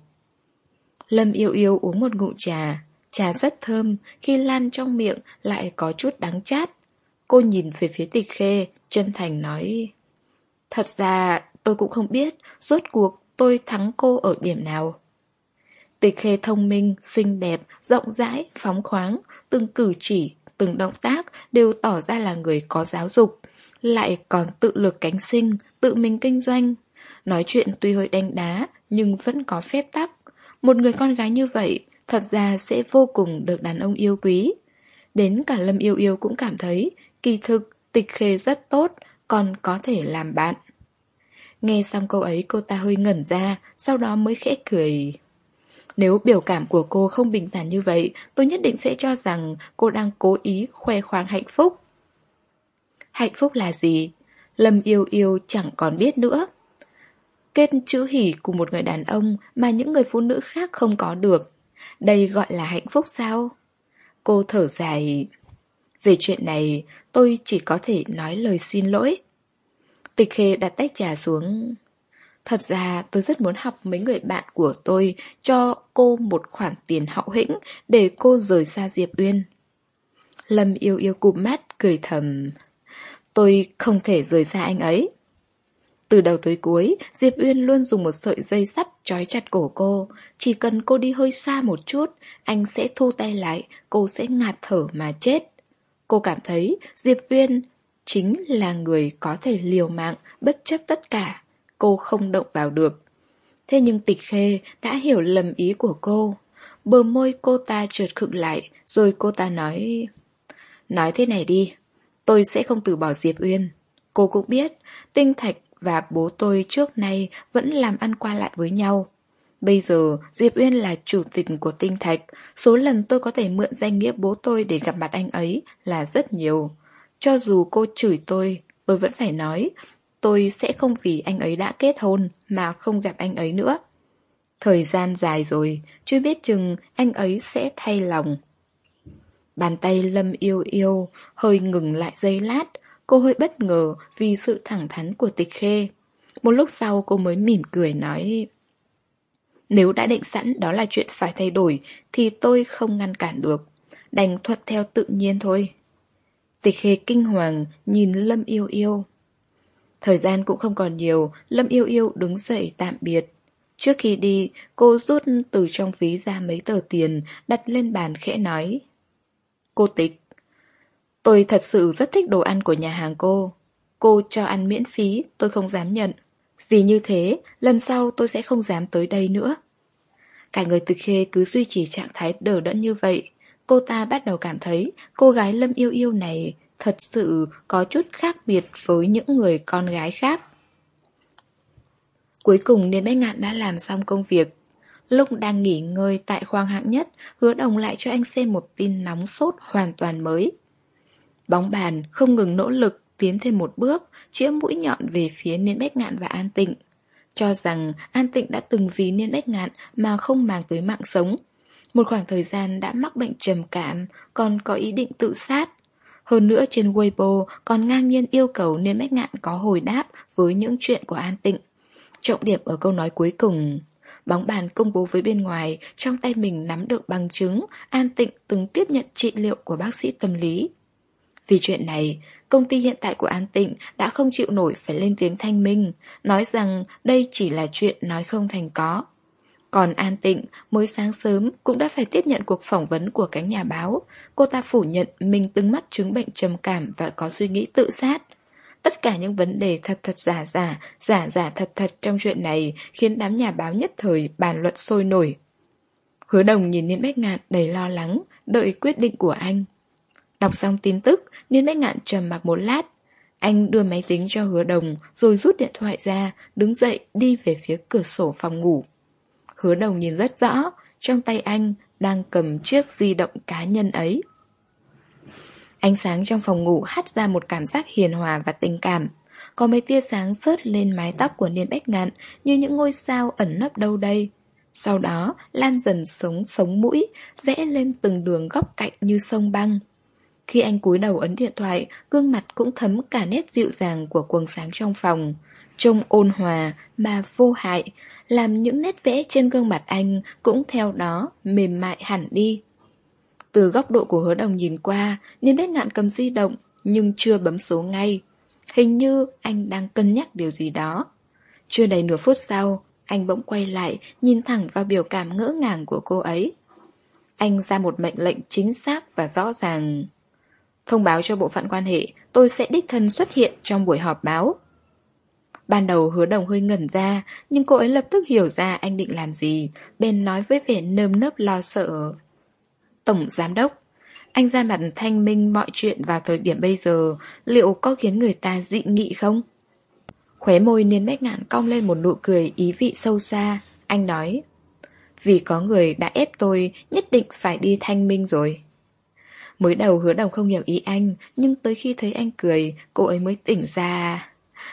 [SPEAKER 1] Lâm Yêu Yêu uống một ngụm trà, trà rất thơm, khi lan trong miệng lại có chút đắng chát. Cô nhìn về phía Tịch Khê, chân thành nói, thật ra tôi cũng không biết rốt cuộc tôi thắng cô ở điểm nào. Tịch Khê thông minh, xinh đẹp, rộng rãi, phóng khoáng, từng cử chỉ, từng động tác đều tỏ ra là người có giáo dục, lại còn tự lực cánh sinh, tự mình kinh doanh. Nói chuyện tuy hơi đánh đá, nhưng vẫn có phép tắc. Một người con gái như vậy, thật ra sẽ vô cùng được đàn ông yêu quý. Đến cả Lâm Yêu Yêu cũng cảm thấy, kỳ thực, Tịch Khê rất tốt, còn có thể làm bạn. Nghe xong câu ấy cô ta hơi ngẩn ra, sau đó mới khẽ cười. Nếu biểu cảm của cô không bình thản như vậy, tôi nhất định sẽ cho rằng cô đang cố ý khoe khoang hạnh phúc. Hạnh phúc là gì? Lâm Yêu Yêu chẳng còn biết nữa. Kết chữ hỉ cùng một người đàn ông mà những người phụ nữ khác không có được. Đây gọi là hạnh phúc sao? Cô thở dài. Về chuyện này, tôi chỉ có thể nói lời xin lỗi. Tịch Khê đặt tách trà xuống. Thật ra tôi rất muốn học mấy người bạn của tôi cho cô một khoản tiền hậu hĩnh để cô rời xa Diệp Uyên. Lâm Yêu Yêu cụp mắt, cười thầm. Tôi không thể rời xa anh ấy. Từ đầu tới cuối, Diệp Uyên luôn dùng một sợi dây sắt trói chặt cổ cô. Chỉ cần cô đi hơi xa một chút, anh sẽ thu tay lại, cô sẽ ngạt thở mà chết. Cô cảm thấy Diệp Uyên chính là người có thể liều mạng bất chấp tất cả. Cô không động vào được. Thế nhưng Tịch Khê đã hiểu lầm ý của cô. Bờ môi cô ta chợt khựng lại, rồi cô ta nói, nói thế này đi, tôi sẽ không từ bỏ Diệp Uyên. Cô cũng biết, Tinh Thạch và bố tôi trước nay vẫn làm ăn qua lại với nhau. Bây giờ Diệp Uyên là chủ tịch của Tinh Thạch, số lần tôi có thể mượn danh nghĩa bố tôi để gặp mặt anh ấy là rất nhiều. Cho dù cô chửi tôi, tôi vẫn phải nói, tôi sẽ không vì anh ấy đã kết hôn mà không gặp anh ấy nữa. Thời gian dài rồi, chưa biết chừng anh ấy sẽ thay lòng. Bàn tay Lâm Yêu Yêu hơi ngừng lại giây lát, cô hơi bất ngờ vì sự thẳng thắn của Tịch Khê. Một lúc sau cô mới mỉm cười nói, Nếu đã định sẵn đó là chuyện phải thay đổi thì tôi không ngăn cản được, đành thuận theo tự nhiên thôi. Tịch Khê kinh hoàng nhìn Lâm Yêu Yêu. Thời gian cũng không còn nhiều, Lâm Yêu Yêu đứng dậy tạm biệt. Trước khi đi, cô rút từ trong ví ra mấy tờ tiền, đặt lên bàn khẽ nói. Cô Tịch, tôi thật sự rất thích đồ ăn của nhà hàng cô. Cô cho ăn miễn phí, tôi không dám nhận. Vì như thế, lần sau tôi sẽ không dám tới đây nữa. Cả người Tịch Khê cứ duy trì trạng thái đờ đẫn như vậy. Cô ta bắt đầu cảm thấy cô gái Lâm Yêu Yêu này thật sự có chút khác biệt với những người con gái khác. Cuối cùng Niên Bách Ngạn đã làm xong công việc. Lúc đang nghỉ ngơi tại khoang hạng nhất, Hứa Đồng lại cho anh xem một tin nóng sốt hoàn toàn mới. Bóng bàn không ngừng nỗ lực tiến thêm một bước, chĩa mũi nhọn về phía Niên Bách Ngạn và An Tịnh. Cho rằng An Tịnh đã từng vì Niên Bách Ngạn mà không màng tới mạng sống. Một khoảng thời gian đã mắc bệnh trầm cảm, còn có ý định tự sát. Hơn nữa trên Weibo còn ngang nhiên yêu cầu Niên Bách Ngạn có hồi đáp với những chuyện của An Tịnh. Trọng điểm ở câu nói cuối cùng. Bóng bàn công bố với bên ngoài, trong tay mình nắm được bằng chứng An Tịnh từng tiếp nhận trị liệu của bác sĩ tâm lý. Vì chuyện này, công ty hiện tại của An Tịnh đã không chịu nổi phải lên tiếng thanh minh, nói rằng đây chỉ là chuyện nói không thành có. Còn An Tịnh mới sáng sớm cũng đã phải tiếp nhận cuộc phỏng vấn của cánh nhà báo. Cô ta phủ nhận mình từng mắc chứng bệnh trầm cảm và có suy nghĩ tự sát. Tất cả những vấn đề thật thật giả giả, giả giả thật thật trong chuyện này khiến đám nhà báo nhất thời bàn luận sôi nổi. Hứa Đồng nhìn Niên Bách Ngạn đầy lo lắng, đợi quyết định của anh. Đọc xong tin tức, Niên Bách Ngạn trầm mặc một lát. Anh đưa máy tính cho Hứa Đồng rồi rút điện thoại ra, đứng dậy đi về phía cửa sổ phòng ngủ. Hứa Đồng nhìn rất rõ, trong tay anh đang cầm chiếc di động cá nhân ấy. Ánh sáng trong phòng ngủ hắt ra một cảm giác hiền hòa và tình cảm. Có mấy tia sáng sớt lên mái tóc của Niên Bách Ngạn như những ngôi sao ẩn nấp đâu đây. Sau đó lan dần sống sống mũi, vẽ lên từng đường góc cạnh như sông băng. Khi anh cúi đầu ấn điện thoại, gương mặt cũng thấm cả nét dịu dàng của quầng sáng trong phòng. Trông ôn hòa mà vô hại, làm những nét vẽ trên gương mặt anh cũng theo đó mềm mại hẳn đi. Từ góc độ của Hứa Đồng nhìn qua, Niên Bách Ngạn cầm di động nhưng chưa bấm số ngay. Hình như anh đang cân nhắc điều gì đó. Chưa đầy nửa phút sau, anh bỗng quay lại, nhìn thẳng vào biểu cảm ngỡ ngàng của cô ấy. Anh ra một mệnh lệnh chính xác và rõ ràng. Thông báo cho bộ phận quan hệ, tôi sẽ đích thân xuất hiện trong buổi họp báo. Ban đầu Hứa Đồng hơi ngẩn ra, nhưng cô ấy lập tức hiểu ra anh định làm gì, bèn nói với vẻ nơm nớp lo sợ. Tổng giám đốc, anh ra mặt thanh minh mọi chuyện vào thời điểm bây giờ, liệu có khiến người ta dị nghị không? Khóe môi Niên Bách Ngạn cong lên một nụ cười ý vị sâu xa. Anh nói, vì có người đã ép tôi nhất định phải đi thanh minh rồi. Mới đầu Hứa Đồng không hiểu ý anh, nhưng tới khi thấy anh cười, cô ấy mới tỉnh ra.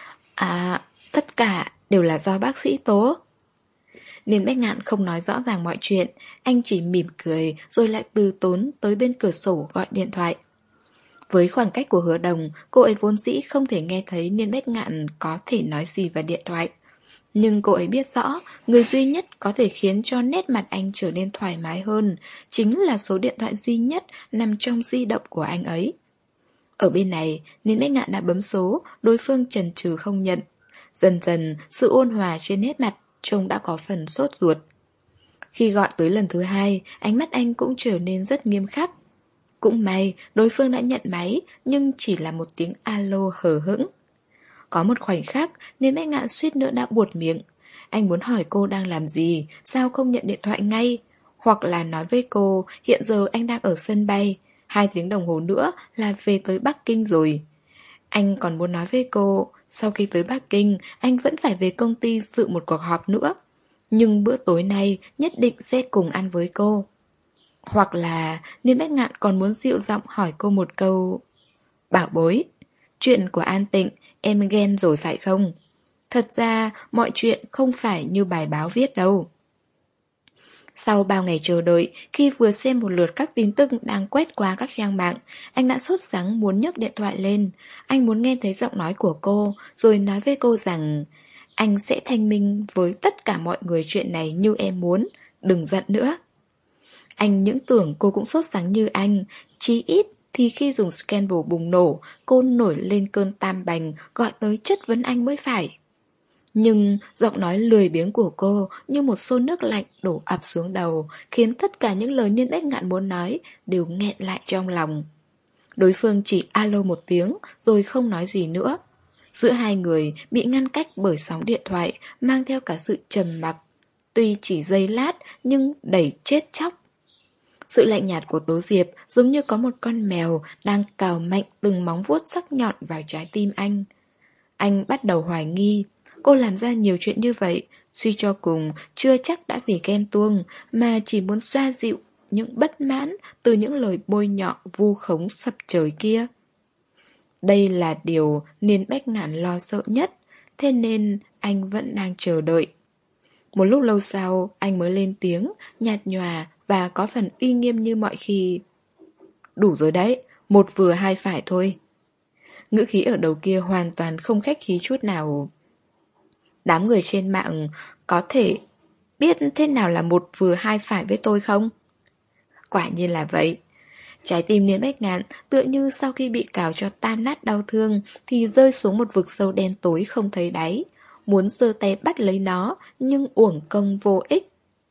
[SPEAKER 1] À, tất cả đều là do bác sĩ tố. Niên Bách Ngạn không nói rõ ràng mọi chuyện, anh chỉ mỉm cười rồi lại từ tốn tới bên cửa sổ gọi điện thoại. Với khoảng cách của Hứa Đồng, cô ấy vốn dĩ không thể nghe thấy Niên Bách Ngạn có thể nói gì vào điện thoại. Nhưng cô ấy biết rõ, người duy nhất có thể khiến cho nét mặt anh trở nên thoải mái hơn chính là số điện thoại duy nhất nằm trong di động của anh ấy. Ở bên này, Niên Bách Ngạn đã bấm số, đối phương chần chừ không nhận. Dần dần, sự ôn hòa trên nét mặt trông đã có phần sốt ruột. Khi gọi tới lần thứ hai, ánh mắt anh cũng trở nên rất nghiêm khắc. Cũng may, đối phương đã nhận máy, nhưng chỉ là một tiếng alo hờ hững. Có một khoảnh khắc, Niên Bách Ngạn suýt nữa đã buột miệng. Anh muốn hỏi cô đang làm gì, sao không nhận điện thoại ngay? Hoặc là nói với cô, hiện giờ anh đang ở sân bay, hai tiếng đồng hồ nữa là về tới Bắc Kinh rồi. Anh còn muốn nói với cô, sau khi tới Bắc Kinh, anh vẫn phải về công ty dự một cuộc họp nữa. Nhưng bữa tối nay nhất định sẽ cùng ăn với cô. Hoặc là Niên Bách Ngạn còn muốn dịu giọng hỏi cô một câu. Bảo bối, chuyện của An Tịnh em ghen rồi phải không? Thật ra mọi chuyện không phải như bài báo viết đâu. Sau bao ngày chờ đợi, khi vừa xem một lượt các tin tức đang quét qua các trang mạng, anh đã sốt sắng muốn nhấc điện thoại lên. Anh muốn nghe thấy giọng nói của cô, rồi nói với cô rằng anh sẽ thanh minh với tất tất cả mọi người chuyện này như em muốn. Đừng giận nữa. Anh những tưởng cô cũng sốt sắng như anh. Chí ít thì khi dùng scandal bùng nổ, cô nổi lên cơn tam bành, gọi tới chất vấn anh mới phải. Nhưng giọng nói lười biếng của cô như một xô nước lạnh đổ ập xuống đầu, khiến tất cả những lời Niên Bách Ngạn muốn nói đều nghẹn lại trong lòng. Đối phương chỉ alo một tiếng rồi không nói gì nữa. Giữa hai người bị ngăn cách bởi sóng điện thoại, mang theo cả sự trầm mặc. Tuy chỉ giây lát nhưng đầy chết chóc. Sự lạnh nhạt của Tố Diệp giống như có một con mèo đang cào mạnh từng móng vuốt sắc nhọn vào trái tim anh. Anh bắt đầu hoài nghi, cô làm ra nhiều chuyện như vậy, suy cho cùng chưa chắc đã vì ghen tuông, mà chỉ muốn xoa dịu những bất mãn từ những lời bôi nhọ vu khống sập trời kia. Đây là điều Niên Bách Ngạn lo sợ nhất, thế nên anh vẫn đang chờ đợi. Một lúc lâu sau, anh mới lên tiếng, nhạt nhòa và có phần uy nghiêm như mọi khi. Đủ rồi đấy, một vừa hai phải thôi. Ngữ khí ở đầu kia hoàn toàn không khách khí chút nào. Đám người trên mạng có thể biết thế nào là một vừa hai phải với tôi không? Quả nhiên là vậy. Trái tim Niên Bách Ngạn tựa như sau khi bị cào cho tan nát đau thương thì rơi xuống một vực sâu đen tối không thấy đáy. Muốn giơ tay bắt lấy nó nhưng uổng công vô ích.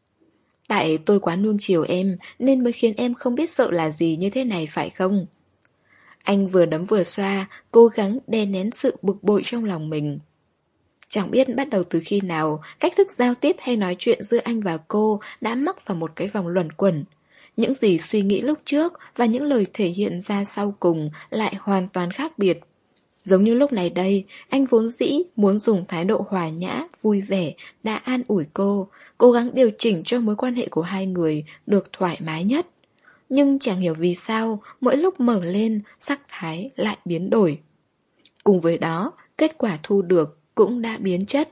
[SPEAKER 1] Tại tôi quá nuông chiều em nên mới khiến em không biết sợ là gì như thế này phải không? Anh vừa đấm vừa xoa, cố gắng đè nén sự bực bội trong lòng mình. Chẳng biết bắt đầu từ khi nào, cách thức giao tiếp hay nói chuyện giữa anh và cô đã mắc vào một cái vòng luẩn quẩn. Những gì suy nghĩ lúc trước và những lời thể hiện ra sau cùng lại hoàn toàn khác biệt. Giống như lúc này đây, anh vốn dĩ muốn dùng thái độ hòa nhã, vui vẻ, đã an ủi cô, cố gắng điều chỉnh cho mối quan hệ của hai người được thoải mái nhất. Nhưng chẳng hiểu vì sao, mỗi lúc mở lên, sắc thái lại biến đổi. Cùng với đó, kết quả thu được cũng đã biến chất.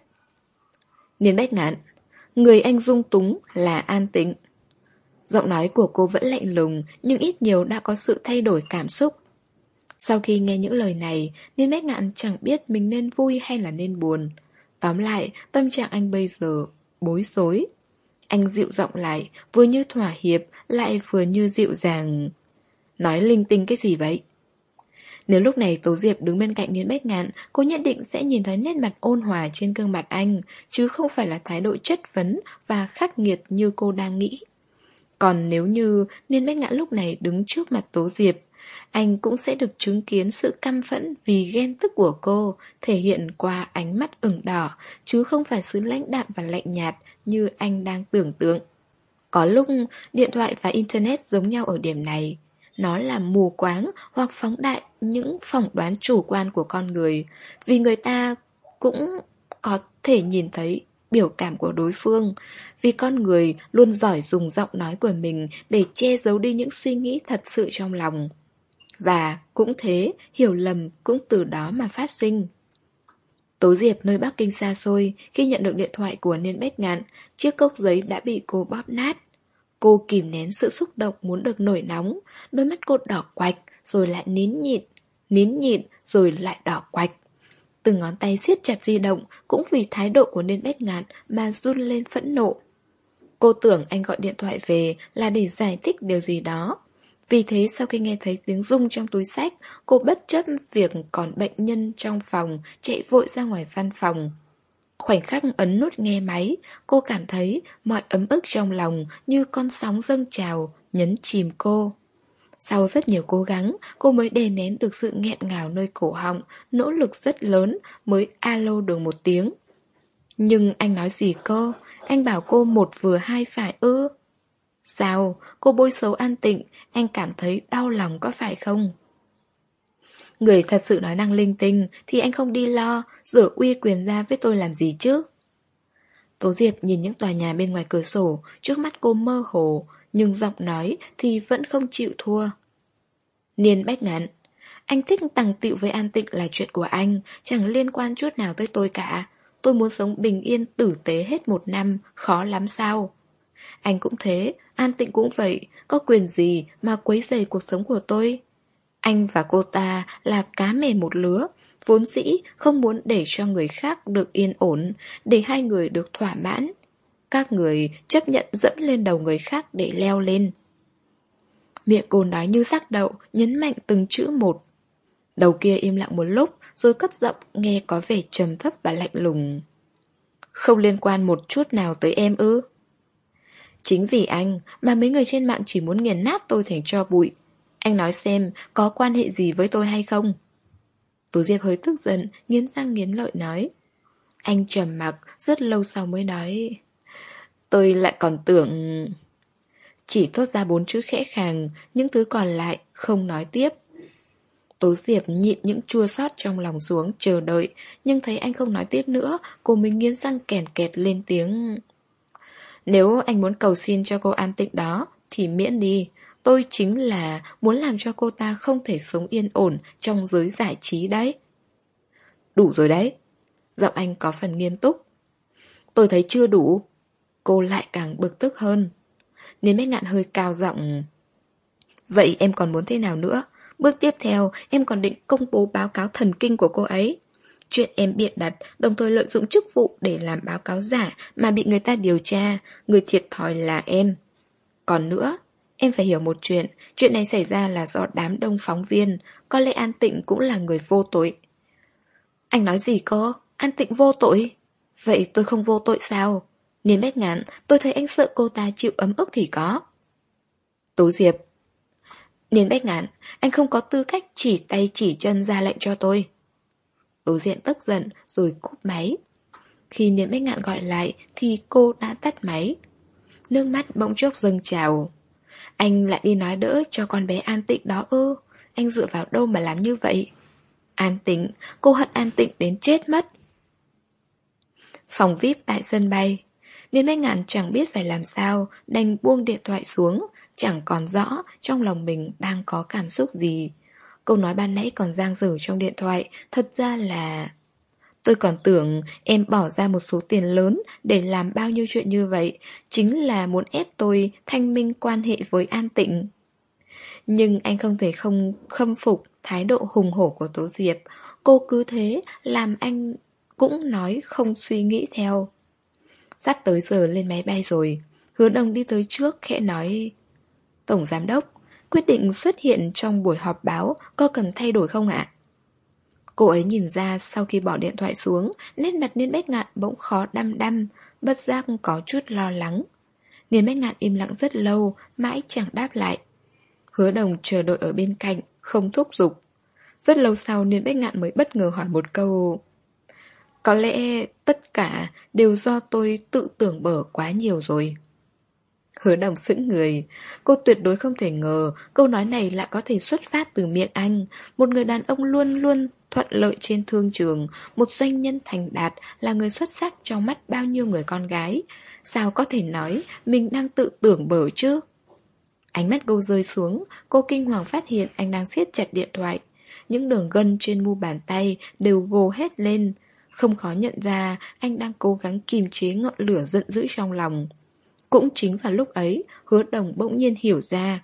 [SPEAKER 1] Niên Bách Ngạn, người anh dung túng là An Tịnh. Giọng nói của cô vẫn lạnh lùng, nhưng ít nhiều đã có sự thay đổi cảm xúc. Sau khi nghe những lời này, Niên Bách Ngạn chẳng biết mình nên vui hay là nên buồn. Tóm lại, tâm trạng anh bây giờ bối rối. Anh dịu giọng lại, vừa như thỏa hiệp, lại vừa như dịu dàng. Nói linh tinh cái gì vậy? Nếu lúc này Tố Diệp đứng bên cạnh Niên Bách Ngạn, cô nhất định sẽ nhìn thấy nét mặt ôn hòa trên gương mặt anh, chứ không phải là thái độ chất vấn và khắc nghiệt như cô đang nghĩ. Còn nếu như Niên Bách Ngạn lúc này đứng trước mặt Tố Diệp, anh cũng sẽ được chứng kiến sự căm phẫn vì ghen tức của cô, thể hiện qua ánh mắt ửng đỏ, chứ không phải sự lãnh đạm và lạnh nhạt như anh đang tưởng tượng. Có lúc, điện thoại và Internet giống nhau ở điểm này. Nó làm mù quáng hoặc phóng đại những phỏng đoán chủ quan của con người, vì người ta cũng có thể nhìn thấy biểu cảm của đối phương, vì con người luôn giỏi dùng giọng nói của mình để che giấu đi những suy nghĩ thật sự trong lòng. Và cũng thế, hiểu lầm cũng từ đó mà phát sinh. Tố Diệp nơi Bắc Kinh xa xôi, khi nhận được điện thoại của Niên Bách Ngạn, chiếc cốc giấy đã bị cô bóp nát. Cô kìm nén sự xúc động muốn được nổi nóng, đôi mắt cô đỏ quạch, rồi lại nín nhịn, nín nhịn rồi lại đỏ quạch. Từng ngón tay siết chặt di động cũng vì thái độ của Niên Bách Ngạn mà run lên phẫn nộ. Cô tưởng anh gọi điện thoại về là để giải thích điều gì đó. Vì thế sau khi nghe thấy tiếng rung trong túi xách, cô bất chấp việc còn bệnh nhân trong phòng, chạy vội ra ngoài văn phòng. Khoảnh khắc ấn nút nghe máy, cô cảm thấy mọi ấm ức trong lòng như con sóng dâng trào, nhấn chìm cô. Sau rất nhiều cố gắng, cô mới đè nén được sự nghẹn ngào nơi cổ họng, nỗ lực rất lớn mới alo được một tiếng. Nhưng anh nói gì cơ? Anh bảo cô một vừa hai phải ư? Sao? Cô bôi xấu An Tịnh, anh cảm thấy đau lòng có phải không? Người thật sự nói năng linh tinh thì anh không đi lo, rửa uy quyền ra với tôi làm gì chứ? Tố Diệp nhìn những tòa nhà bên ngoài cửa sổ, trước mắt cô mơ hồ, nhưng giọng nói thì vẫn không chịu thua. Niên Bách Ngạn, anh thích tằng tịu với An Tịnh là chuyện của anh, chẳng liên quan chút nào tới tôi cả. Tôi muốn sống bình yên tử tế hết một năm, khó lắm sao? Anh cũng thế, An Tịnh cũng vậy, có quyền gì mà quấy rầy cuộc sống của tôi? Anh và cô ta là cá mè một lứa, vốn dĩ không muốn để cho người khác được yên ổn, để hai người được thỏa mãn. Các người chấp nhận dẫm lên đầu người khác để leo lên. Miệng cô nói như rắc đậu, nhấn mạnh từng chữ một. Đầu kia im lặng một lúc, rồi cất giọng nghe có vẻ trầm thấp và lạnh lùng. Không liên quan một chút nào tới em ư? Chính vì anh mà mấy người trên mạng chỉ muốn nghiền nát tôi thành tro bụi. Anh nói xem có quan hệ gì với tôi hay không? Tú Diệp hơi tức giận, nghiến răng nghiến lợi nói. Anh trầm mặc, rất lâu sau mới nói. Tôi lại còn tưởng... Chỉ thốt ra bốn chữ khẽ khàng, những thứ còn lại không nói tiếp. Tố Diệp nhịn những chua xót trong lòng xuống, chờ đợi, nhưng thấy anh không nói tiếp nữa, cô mới nghiến răng kèn kẹt lên tiếng. Nếu anh muốn cầu xin cho cô An Tịnh đó, thì miễn đi. Tôi chính là muốn làm cho cô ta không thể sống yên ổn trong giới giải trí đấy. Đủ rồi đấy. Giọng anh có phần nghiêm túc. Tôi thấy chưa đủ. Cô lại càng bực tức hơn. Nên Bách Ngạn hơi cao giọng. Vậy em còn muốn thế nào nữa? Bước tiếp theo, em còn định công bố báo cáo thần kinh của cô ấy. Chuyện em bịa đặt, đồng thời lợi dụng chức vụ để làm báo cáo giả mà bị người ta điều tra, người thiệt thòi là em. Còn nữa, em phải hiểu một chuyện, chuyện này xảy ra là do đám đông phóng viên, có lẽ An Tịnh cũng là người vô tội. Anh nói gì cơ? An Tịnh vô tội? Vậy tôi không vô tội sao? Nên Bách Ngạn, tôi thấy anh sợ cô ta chịu ấm ức thì có. Tố Diệp. Nên Bách Ngạn, anh không có tư cách chỉ tay chỉ chân ra lệnh cho tôi. Tố Diện tức giận rồi cúp máy. Khi Niên Bách Ngạn gọi lại thì cô đã tắt máy. Nước mắt bỗng chốc dâng trào. Anh lại đi nói đỡ cho con bé An Tịnh đó ư? Anh dựa vào đâu mà làm như vậy? An Tịnh, cô hận An Tịnh đến chết mất. Phòng vi ai pi tại sân bay. Niên Bách Ngạn chẳng biết phải làm sao, đành buông điện thoại xuống, chẳng còn rõ trong lòng mình đang có cảm xúc gì. Câu nói ban nãy còn dang dở trong điện thoại, thật ra là... Tôi còn tưởng em bỏ ra một số tiền lớn để làm bao nhiêu chuyện như vậy, chính là muốn ép tôi thanh minh quan hệ với An Tịnh. Nhưng anh không thể không khâm phục thái độ hùng hổ của Tố Diệp. Cô cứ thế làm anh cũng nói không suy nghĩ theo. Sắp tới giờ lên máy bay rồi. Hứa Đồng đi tới trước khẽ nói: Tổng Giám đốc, quyết định xuất hiện trong buổi họp báo có cần thay đổi không ạ? Cô ấy nhìn ra sau khi bỏ điện thoại xuống, nét mặt Niên Bách Ngạn bỗng khó đăm đăm, bất giác có chút lo lắng. Niên Bách Ngạn im lặng rất lâu, mãi chẳng đáp lại. Hứa Đồng chờ đợi ở bên cạnh, không thúc giục. Rất lâu sau Niên Bách Ngạn mới bất ngờ hỏi một câu: Có lẽ tất cả đều do tôi tự tưởng bở quá nhiều rồi. Hứa Đồng sững người. Cô tuyệt đối không thể ngờ câu nói này lại có thể xuất phát từ miệng anh, một người đàn ông luôn luôn thuận lợi trên thương trường, một doanh nhân thành đạt, là người xuất sắc trong mắt bao nhiêu người con gái. Sao có thể nói mình đang tự tưởng bở chứ? Ánh mắt cô rơi xuống, cô kinh hoàng phát hiện anh đang siết chặt điện thoại. Những đường gân trên mu bàn tay đều gồ hết lên. Không khó nhận ra anh đang cố gắng kìm chế ngọn lửa giận dữ trong lòng. Cũng chính vào lúc ấy, Hứa Đồng bỗng nhiên hiểu ra.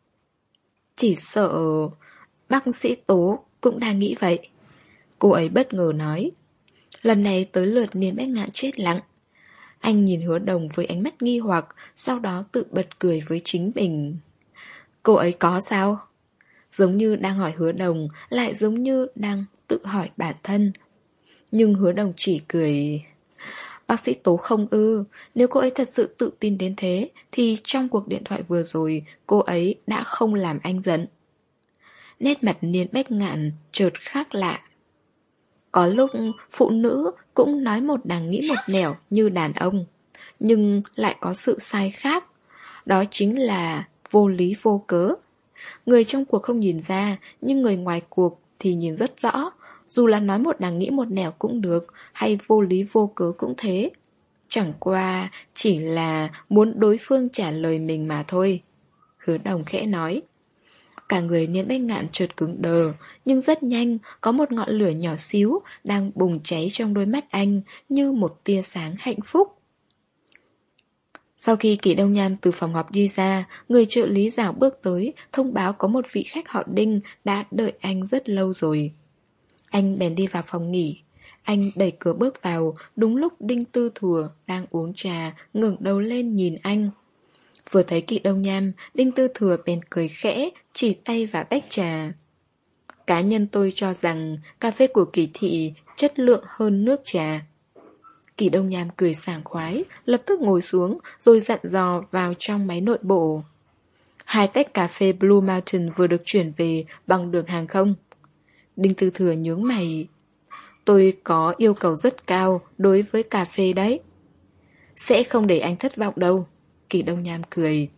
[SPEAKER 1] Chỉ sợ... Bác sĩ Tố cũng đang nghĩ vậy. Cô ấy bất ngờ nói. Lần này tới lượt Niên Bách Ngạn chết lặng. Anh nhìn Hứa Đồng với ánh mắt nghi hoặc, sau đó tự bật cười với chính mình. Cô ấy có sao? Giống như đang hỏi Hứa Đồng, lại giống như đang tự hỏi bản thân. Nhưng Hứa Đồng chỉ cười... Bác sĩ Tố không ư? Nếu cô ấy thật sự tự tin đến thế, thì trong cuộc điện thoại vừa rồi, cô ấy đã không làm anh giận. Nét mặt Niên Bách Ngạn chợt khác lạ. Có lúc phụ nữ cũng nói một đằng nghĩ một nẻo như đàn ông, nhưng lại có sự sai khác. Đó chính là vô lý vô cớ. Người trong cuộc không nhìn ra, nhưng người ngoài cuộc thì nhìn rất rõ. Dù là nói một đằng nghĩ một nẻo cũng được, hay vô lý vô cớ cũng thế. Chẳng qua chỉ là muốn đối phương trả lời mình mà thôi. Hứa Đồng khẽ nói. Cả người Niên Bách Ngạn chợt cứng đờ, nhưng rất nhanh có một ngọn lửa nhỏ xíu đang bùng cháy trong đôi mắt anh như một tia sáng hạnh phúc. Sau khi Kỷ Đông Nham từ phòng họp đi ra, người trợ lý rảo bước tới, thông báo có một vị khách họ Đinh đã đợi anh rất lâu rồi. Anh bèn đi vào phòng nghỉ. Anh đẩy cửa bước vào, đúng lúc Đinh Tư Thừa đang uống trà, ngẩng đầu lên nhìn anh. Vừa thấy Kỷ Đông Nham, Đinh Tư Thừa bèn cười khẽ, chỉ tay vào tách trà. Cá nhân tôi cho rằng cà phê của Kỷ thị chất lượng hơn nước trà. Kỷ Đông Nham cười sảng khoái, lập tức ngồi xuống rồi dặn dò vào trong máy nội bộ. Hai tách cà phê Blue Mountain vừa được chuyển về bằng đường hàng không. Đinh Tư Thừa nhướng mày. Tôi có yêu cầu rất cao đối với cà phê đấy. Sẽ không để anh thất vọng đâu. Kỷ Đông Nham cười.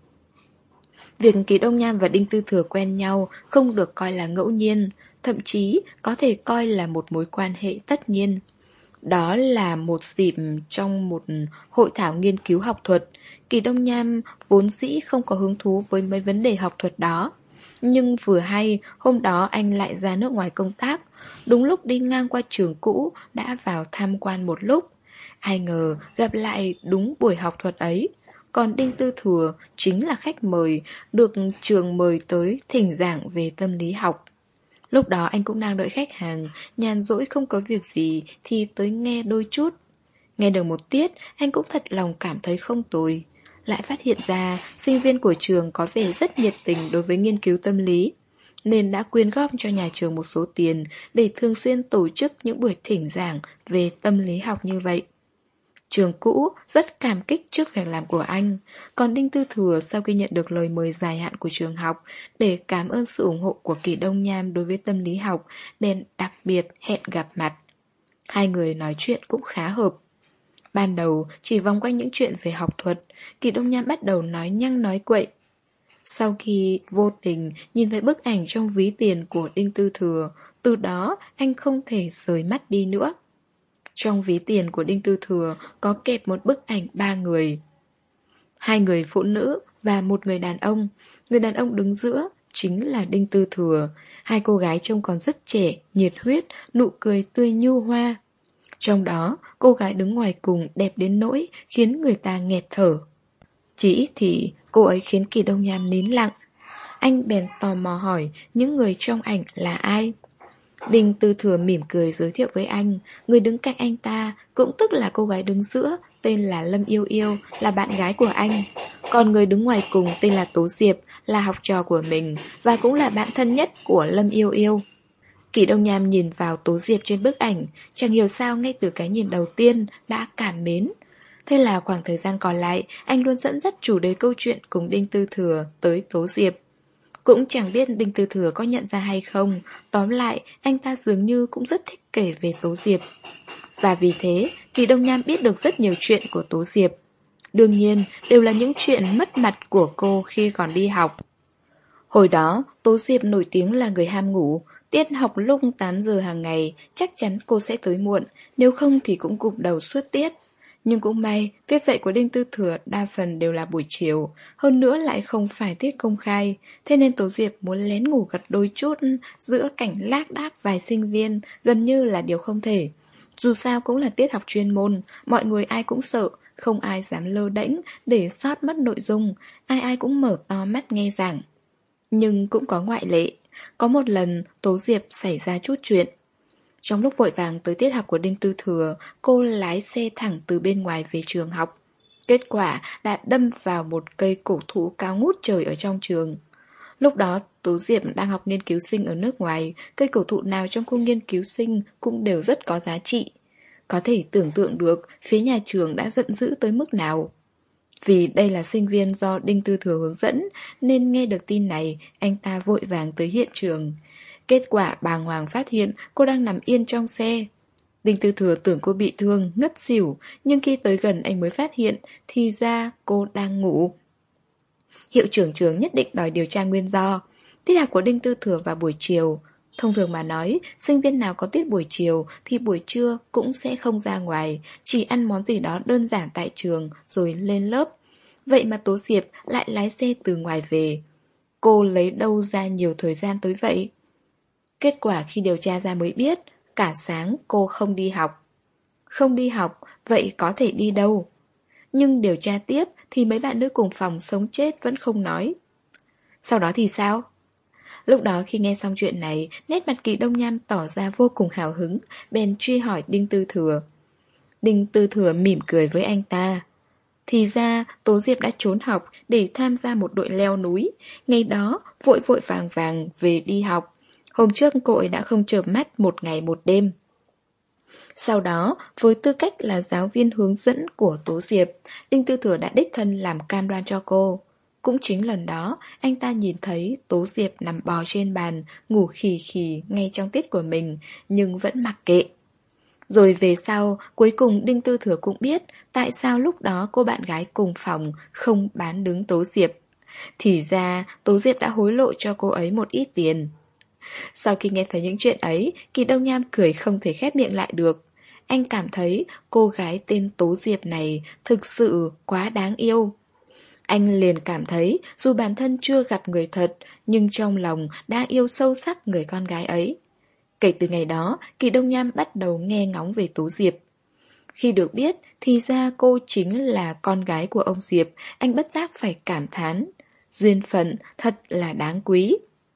[SPEAKER 1] Việc Kỷ Đông Nham và Đinh Tư Thừa quen nhau không được coi là ngẫu nhiên, thậm chí có thể coi là một mối quan hệ tất nhiên. Đó là một dịp trong một hội thảo nghiên cứu học thuật. Kỷ Đông Nham vốn dĩ không có hứng thú với mấy vấn đề học thuật đó. Nhưng vừa hay, hôm đó anh lại ra nước ngoài công tác. Đúng lúc đi ngang qua trường cũ, đã vào tham quan một lúc. Ai ngờ gặp lại đúng buổi học thuật ấy. Còn Đinh Tư Thừa chính là khách mời, được trường mời tới thỉnh giảng về tâm lý học. Lúc đó anh cũng đang đợi khách hàng, nhàn rỗi không có việc gì thì tới nghe đôi chút. Nghe được một tiết, anh cũng thật lòng cảm thấy không tồi. Lại phát hiện ra sinh viên của trường có vẻ rất nhiệt tình đối với nghiên cứu tâm lý, nên đã quyên góp cho nhà trường một số tiền để thường xuyên tổ chức những buổi thỉnh giảng về tâm lý học như vậy. Trường cũ rất cảm kích trước việc làm của anh. Còn Đinh Tư Thừa sau khi nhận được lời mời dài hạn của trường học để cảm ơn sự ủng hộ của Kỷ Đông Nham đối với tâm lý học, bèn đặc biệt hẹn gặp mặt. Hai người nói chuyện cũng khá hợp. Ban đầu chỉ vòng quanh những chuyện về học thuật, Kỷ Đông Nham bắt đầu nói nhăng nói quậy. Sau khi vô tình nhìn thấy bức ảnh trong ví tiền của Đinh Tư Thừa, từ đó anh không thể rời mắt đi nữa. Trong ví tiền của Đinh Tư Thừa có kẹp một bức ảnh ba người. Hai người phụ nữ và một người đàn ông. Người đàn ông đứng giữa chính là Đinh Tư Thừa. Hai cô gái trông còn rất trẻ, nhiệt huyết, nụ cười tươi nhu hoa. Trong đó, cô gái đứng ngoài cùng đẹp đến nỗi khiến người ta nghẹt thở. Chỉ ít thì cô ấy khiến Kỷ Đông Nham nín lặng. Anh bèn tò mò hỏi những người trong ảnh là ai. Đinh Tư Thừa mỉm cười giới thiệu với anh. Người đứng cạnh anh ta cũng tức là cô gái đứng giữa, tên là Lâm Yêu Yêu, là bạn gái của anh. Còn người đứng ngoài cùng tên là Tố Diệp, là học trò của mình và cũng là bạn thân nhất của Lâm Yêu Yêu. Kỷ Đông Nham nhìn vào Tố Diệp trên bức ảnh, chẳng hiểu sao ngay từ cái nhìn đầu tiên đã cảm mến. Thế là khoảng thời gian còn lại, anh luôn dẫn dắt chủ đề câu chuyện cùng Đinh Tư Thừa tới Tố Diệp. Cũng chẳng biết Đinh Tư Thừa có nhận ra hay không, tóm lại anh ta dường như cũng rất thích kể về Tố Diệp. Và vì thế, Kỷ Đông Nham biết được rất nhiều chuyện của Tố Diệp. Đương nhiên, đều là những chuyện mất mặt của cô khi còn đi học. Hồi đó, Tố Diệp nổi tiếng là người ham ngủ. Tiết học lúc tám giờ hàng ngày, chắc chắn cô sẽ tới muộn, nếu không thì cũng gục đầu suốt tiết. Nhưng cũng may, tiết dạy của Đinh Tư Thừa đa phần đều là buổi chiều, hơn nữa lại không phải tiết công khai, thế nên Tố Diệp muốn lén ngủ gật đôi chút giữa cảnh lác đác vài sinh viên gần như là điều không thể. Dù sao cũng là tiết học chuyên môn, mọi người ai cũng sợ, không ai dám lơ đễnh để sót mất nội dung, ai ai cũng mở to mắt nghe giảng. Nhưng cũng có ngoại lệ, có một lần Tố Diệp xảy ra chút chuyện. Trong lúc vội vàng tới tiết học của Đinh Tư Thừa, cô lái xe thẳng từ bên ngoài về trường học. Kết quả đã đâm vào một cây cổ thụ cao ngút trời ở trong trường. Lúc đó Tố Diệp đang học nghiên cứu sinh ở nước ngoài, cây cổ thụ nào trong khu nghiên cứu sinh cũng đều rất có giá trị. Có thể tưởng tượng được phía nhà trường đã giận dữ tới mức nào. Vì đây là sinh viên do Đinh Tư Thừa hướng dẫn, nên nghe được tin này, anh ta vội vàng tới hiện trường. Kết quả bàng hoàng phát hiện cô đang nằm yên trong xe. Đinh Tư Thừa tưởng cô bị thương, ngất xỉu, nhưng khi tới gần anh mới phát hiện, thì ra cô đang ngủ. Hiệu trưởng trường nhất định đòi điều tra nguyên do. Tiết học của Đinh Tư Thừa vào buổi chiều. Thông thường mà nói, sinh viên nào có tiết buổi chiều thì buổi trưa cũng sẽ không ra ngoài, chỉ ăn món gì đó đơn giản tại trường rồi lên lớp. Vậy mà Tố Diệp lại lái xe từ ngoài về. Cô lấy đâu ra nhiều thời gian tới vậy? Kết quả khi điều tra ra mới biết, cả sáng cô không đi học. Không đi học, vậy có thể đi đâu? Nhưng điều tra tiếp thì mấy bạn nữ cùng phòng sống chết vẫn không nói. Sau đó thì sao? Lúc đó khi nghe xong chuyện này, nét mặt Kỳ Đông Nham tỏ ra vô cùng hào hứng, bèn truy hỏi Đinh Tư Thừa. Đinh Tư Thừa mỉm cười với anh ta. Thì ra Tố Diệp đã trốn học để tham gia một đội leo núi. Ngày đó vội vội vàng vàng về đi học. Hôm trước cô ấy đã không chợp mắt một ngày một đêm. Sau đó, với tư cách là giáo viên hướng dẫn của Tố Diệp, Đinh Tư Thừa đã đích thân làm cam đoan cho cô. Cũng chính lần đó, anh ta nhìn thấy Tố Diệp nằm bò trên bàn, ngủ khì khì ngay trong tiết của mình, nhưng vẫn mặc kệ. Rồi về sau, cuối cùng Đinh Tư Thừa cũng biết tại sao lúc đó cô bạn gái cùng phòng không bán đứng Tố Diệp. Thì ra, Tố Diệp đã hối lộ cho cô ấy một ít tiền. Sau khi nghe thấy những chuyện ấy, Kỳ Đông Nham cười không thể khép miệng lại được. Anh cảm thấy cô gái tên Tố Diệp này thực sự quá đáng yêu. Anh liền cảm thấy dù bản thân chưa gặp người thật, nhưng trong lòng đã yêu sâu sắc người con gái ấy. Kể từ ngày đó, Kỳ Đông Nham bắt đầu nghe ngóng về Tố Diệp. Khi được biết thì ra cô chính là con gái của ông Diệp, anh bất giác phải cảm thán. Duyên phận thật là đáng quý.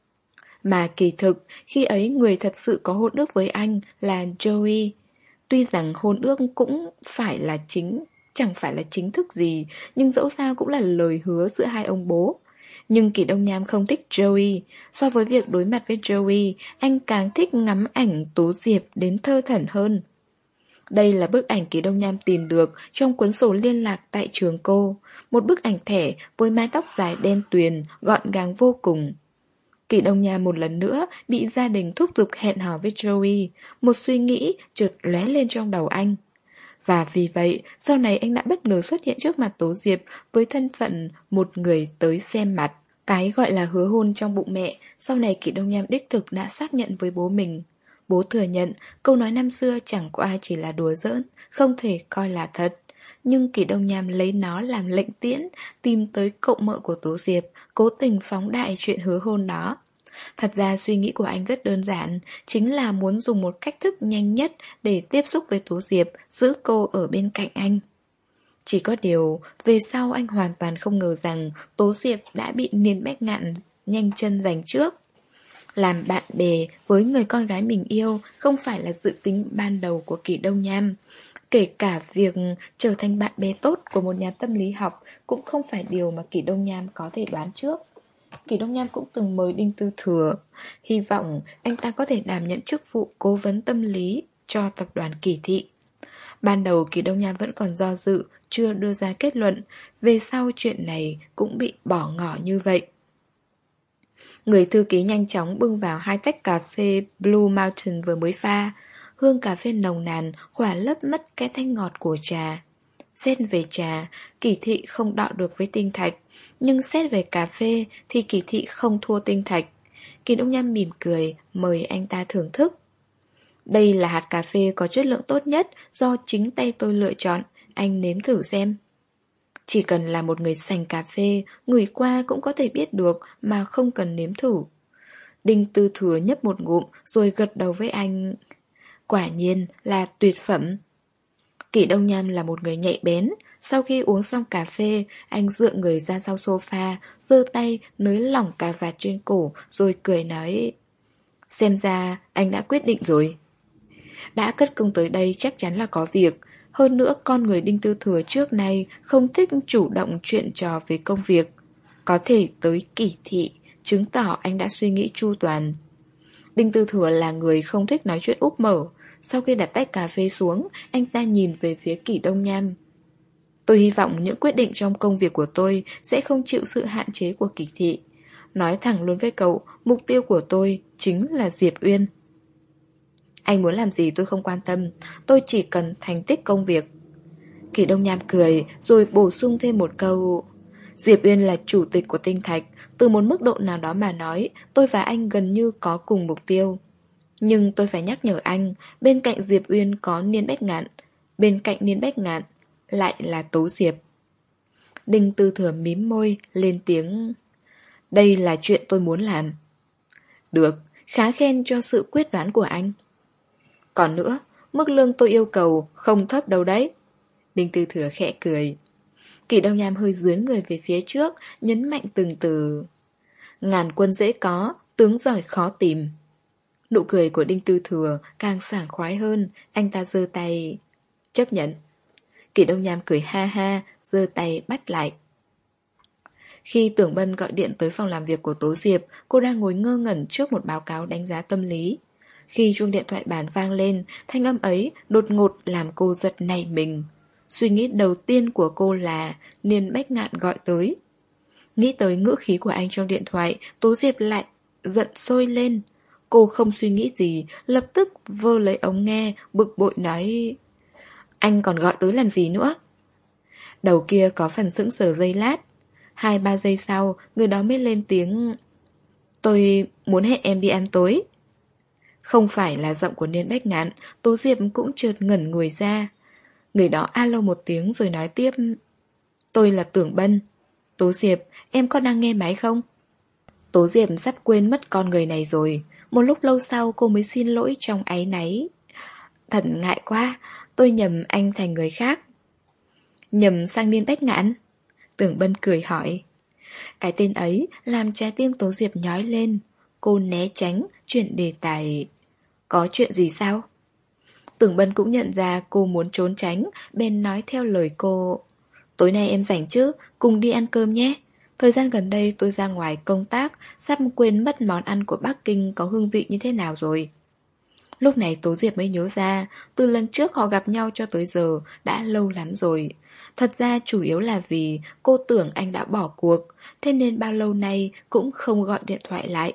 [SPEAKER 1] Mà kỳ thực, khi ấy người thật sự có hôn ước với anh là Joey. Tuy rằng hôn ước cũng phải là chính, chẳng phải là chính thức gì, nhưng dẫu sao cũng là lời hứa giữa hai ông bố. Nhưng Kỳ Đông Nham không thích Joey. So với việc đối mặt với Joey, anh càng thích ngắm ảnh Tố Diệp đến thơ thẩn hơn. Đây là bức ảnh Kỳ Đông Nham tìm được trong cuốn sổ liên lạc tại trường cô. Một bức ảnh thẻ với mái tóc dài đen tuyền, gọn gàng vô cùng. Kỳ Đông Nham một lần nữa bị gia đình thúc giục hẹn hò với Joey. Một suy nghĩ chợt lóe lên trong đầu anh. Và vì vậy, sau này anh đã bất ngờ xuất hiện trước mặt Tố Diệp với thân phận một người tới xem mặt. Cái gọi là hứa hôn trong bụng mẹ, sau này Kỳ Đông Nham đích thực đã xác nhận với bố mình. Bố thừa nhận, câu nói năm xưa chẳng qua chỉ là đùa giỡn, không thể coi là thật. Nhưng Kỳ Đông Nham lấy nó làm lệnh tiễn, tìm tới cậu mợ của Tố Diệp, cố tình phóng đại chuyện hứa hôn đó. Thật ra suy nghĩ của anh rất đơn giản, chính là muốn dùng một cách thức nhanh nhất để tiếp xúc với Tố Diệp, giữ cô ở bên cạnh anh. Chỉ có điều, về sau anh hoàn toàn không ngờ rằng Tố Diệp đã bị Niên Bách Ngạn nhanh chân giành trước. Làm bạn bè với người con gái mình yêu không phải là dự tính ban đầu của Kỳ Đông Nham. Kể cả việc trở thành bạn bè tốt của một nhà tâm lý học cũng không phải điều mà Kỳ Đông Nham có thể đoán trước. Kỳ Đông Nham cũng từng mời Đinh Tư Thừa, hy vọng anh ta có thể đảm nhận chức vụ cố vấn tâm lý cho tập đoàn Kỳ Thị. Ban đầu Kỳ Đông Nham vẫn còn do dự, chưa đưa ra kết luận, về sau chuyện này cũng bị bỏ ngỏ như vậy. Người thư ký nhanh chóng bưng vào hai tách cà phê Blue Mountain vừa mới pha. Hương cà phê nồng nàn khỏa lấp mất cái thanh ngọt của trà. Xét về trà, Kỳ Thị không đọ được với Tinh Thạch, nhưng xét về cà phê thì Kỳ Thị không thua Tinh Thạch. Kỳ Đông Nham mỉm cười, mời anh ta thưởng thức. Đây là hạt cà phê có chất lượng tốt nhất do chính tay tôi lựa chọn, anh nếm thử xem. Chỉ cần là một người sành cà phê, ngửi qua cũng có thể biết được mà không cần nếm thử. Đinh Tư Thừa nhấp một ngụm rồi gật đầu với anh. Quả nhiên là tuyệt phẩm. Kỳ Đông Nham là một người nhạy bén. Sau khi uống xong cà phê, anh dựa người ra sau sofa, giơ tay nới lỏng cà vạt trên cổ rồi cười nói: Xem ra anh đã quyết định rồi. Đã cất công tới đây chắc chắn là có việc. Hơn nữa con người Đinh Tư Thừa trước nay không thích chủ động chuyện trò về công việc. Có thể tới Kỳ Thị, chứng tỏ anh đã suy nghĩ chu toàn. Đinh Tư Thừa là người không thích nói chuyện úp mở. Sau khi đặt tách cà phê xuống, anh ta nhìn về phía Kỳ Đông Nham. Tôi hy vọng những quyết định trong công việc của tôi sẽ không chịu sự hạn chế của Kỳ Thị. Nói thẳng luôn với cậu, mục tiêu của tôi chính là Diệp Uyên. Anh muốn làm gì tôi không quan tâm, tôi chỉ cần thành tích công việc. Kỳ Đông Nham cười rồi bổ sung thêm một câu. Diệp Uyên là chủ tịch của Tinh Thạch, từ một mức độ nào đó mà nói, tôi và anh gần như có cùng mục tiêu. Nhưng tôi phải nhắc nhở anh, bên cạnh Diệp Uyên có Niên Bách Ngạn, bên cạnh Niên Bách Ngạn lại là Tố Diệp. Đinh Tư Thừa mím môi, lên tiếng. Đây là chuyện tôi muốn làm. Được, khá khen cho sự quyết đoán của anh. Còn nữa, mức lương tôi yêu cầu không thấp đâu đấy. Đinh Tư Thừa khẽ cười. Kỳ Đông Nham hơi dướn người về phía trước, nhấn mạnh từng từ. Ngàn quân dễ có, tướng giỏi khó tìm. Nụ cười của Đinh Tư Thừa càng sảng khoái hơn. Anh ta giơ tay. Chấp nhận. Kỷ Đông Nham cười ha ha, giơ tay bắt lại. Khi Tưởng Bân gọi điện tới phòng làm việc của Tố Diệp, cô đang ngồi ngơ ngẩn trước một báo cáo đánh giá tâm lý. Khi chuông điện thoại bàn vang lên, thanh âm ấy đột ngột làm cô giật nảy mình. Suy nghĩ đầu tiên của cô là Niên Bách Ngạn gọi tới. Nghĩ tới ngữ khí của anh trong điện thoại, Tố Diệp lại giận sôi lên. Cô không suy nghĩ gì, lập tức vơ lấy ống nghe, bực bội nói: Anh còn gọi tới làm gì nữa? Đầu kia có phần sững sờ giây lát. Hai ba giây sau, người đó mới lên tiếng: Tôi muốn hẹn em đi ăn tối. Không phải là giọng của Niên Bách Ngạn, Tố Diệp cũng chợt ngẩn người ra. Người đó alo một tiếng rồi nói tiếp: Tôi là Tưởng Bân. Tố Diệp, em có đang nghe máy không? Tố Diệp sắp quên mất con người này rồi. Một lúc lâu sau cô mới xin lỗi trong áy náy: Thật ngại quá, tôi nhầm anh thành người khác. Nhầm sang Niên Bách Ngạn? Tưởng Bân cười hỏi. Cái tên ấy làm trái tim Tố Diệp nhói lên. Cô né tránh, chuyển đề tài. Có chuyện gì sao? Tưởng Bân cũng nhận ra cô muốn trốn tránh, bèn nói theo lời cô: Tối nay em rảnh chứ, cùng đi ăn cơm nhé. Thời gian gần đây tôi ra ngoài công tác, sắp quên mất món ăn của Bắc Kinh có hương vị như thế nào rồi. Lúc này Tố Diệp mới nhớ ra, từ lần trước họ gặp nhau cho tới giờ đã lâu lắm rồi. Thật ra chủ yếu là vì cô tưởng anh đã bỏ cuộc, thế nên bao lâu nay cũng không gọi điện thoại lại.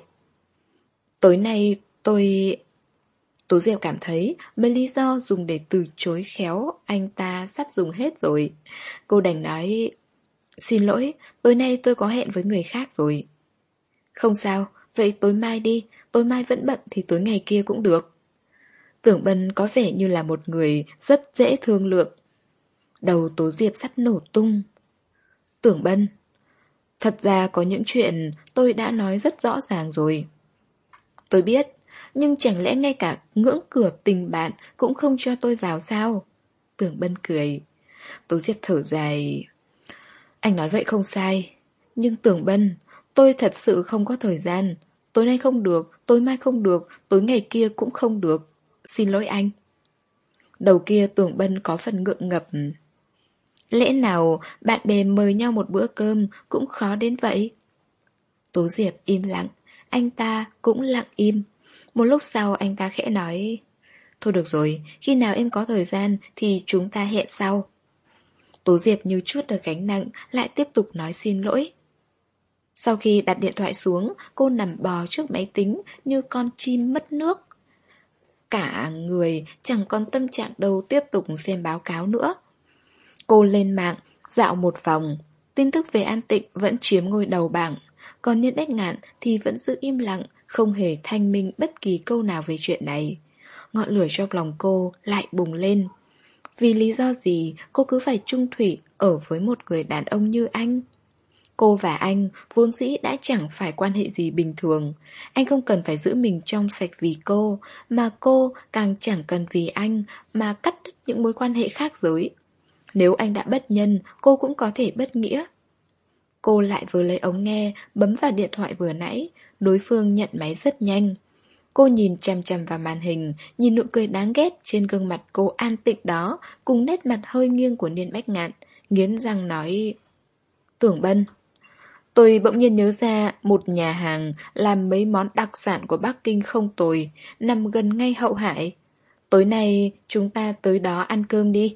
[SPEAKER 1] Tối nay tôi... Tố Diệp cảm thấy mấy lý do dùng để từ chối khéo anh ta sắp dùng hết rồi. Cô đành nói: Xin lỗi, tối nay tôi có hẹn với người khác rồi. Không sao, vậy tối mai đi, tối mai vẫn bận thì tối ngày kia cũng được. Tưởng Bân có vẻ như là một người rất dễ thương lượng. Đầu Tố Diệp sắp nổ tung. Tưởng Bân, thật ra có những chuyện tôi đã nói rất rõ ràng rồi. Tôi biết, nhưng chẳng lẽ ngay cả ngưỡng cửa tình bạn cũng không cho tôi vào sao? Tưởng Bân cười. Tố Diệp thở dài. Anh nói vậy không sai, nhưng Tưởng Bân, tôi thật sự không có thời gian. Tối nay không được, tối mai không được, tối ngày kia cũng không được. Xin lỗi anh. Đầu kia Tưởng Bân có phần ngượng ngập. Lẽ nào bạn bè mời nhau một bữa cơm cũng khó đến vậy? Tố Diệp im lặng, anh ta cũng lặng im. Một lúc sau anh ta khẽ nói: Thôi được rồi, khi nào em có thời gian thì chúng ta hẹn sau. Tố Diệp như chút được gánh nặng, lại tiếp tục nói xin lỗi. Sau khi đặt điện thoại xuống, cô nằm bò trước máy tính như con chim mất nước. Cả người chẳng còn tâm trạng đâu tiếp tục xem báo cáo nữa. Cô lên mạng, dạo một vòng. Tin tức về An Tịnh vẫn chiếm ngôi đầu bảng, còn Niên Bách Ngạn thì vẫn giữ im lặng, không hề thanh minh bất kỳ câu nào về chuyện này. Ngọn lửa trong lòng cô lại bùng lên. Vì lý do gì cô cứ phải chung thủy ở với một người đàn ông như anh? Cô và anh vốn dĩ đã chẳng phải quan hệ gì bình thường. Anh không cần phải giữ mình trong sạch vì cô, mà cô càng chẳng cần vì anh mà cắt đứt những mối quan hệ khác giới. Nếu anh đã bất nhân, cô cũng có thể bất nghĩa. Cô lại vừa lấy ống nghe, bấm vào điện thoại vừa nãy. Đối phương nhận máy rất nhanh. Cô nhìn chằm chằm vào màn hình, nhìn nụ cười đáng ghét trên gương mặt cô an tịnh đó, cùng nét mặt hơi nghiêng của Niên Bách Ngạn, nghiến răng nói: Tưởng Bân, tôi bỗng nhiên nhớ ra một nhà hàng làm mấy món đặc sản của Bắc Kinh không tồi, nằm gần ngay Hậu Hải. Tối nay chúng ta tới đó ăn cơm đi.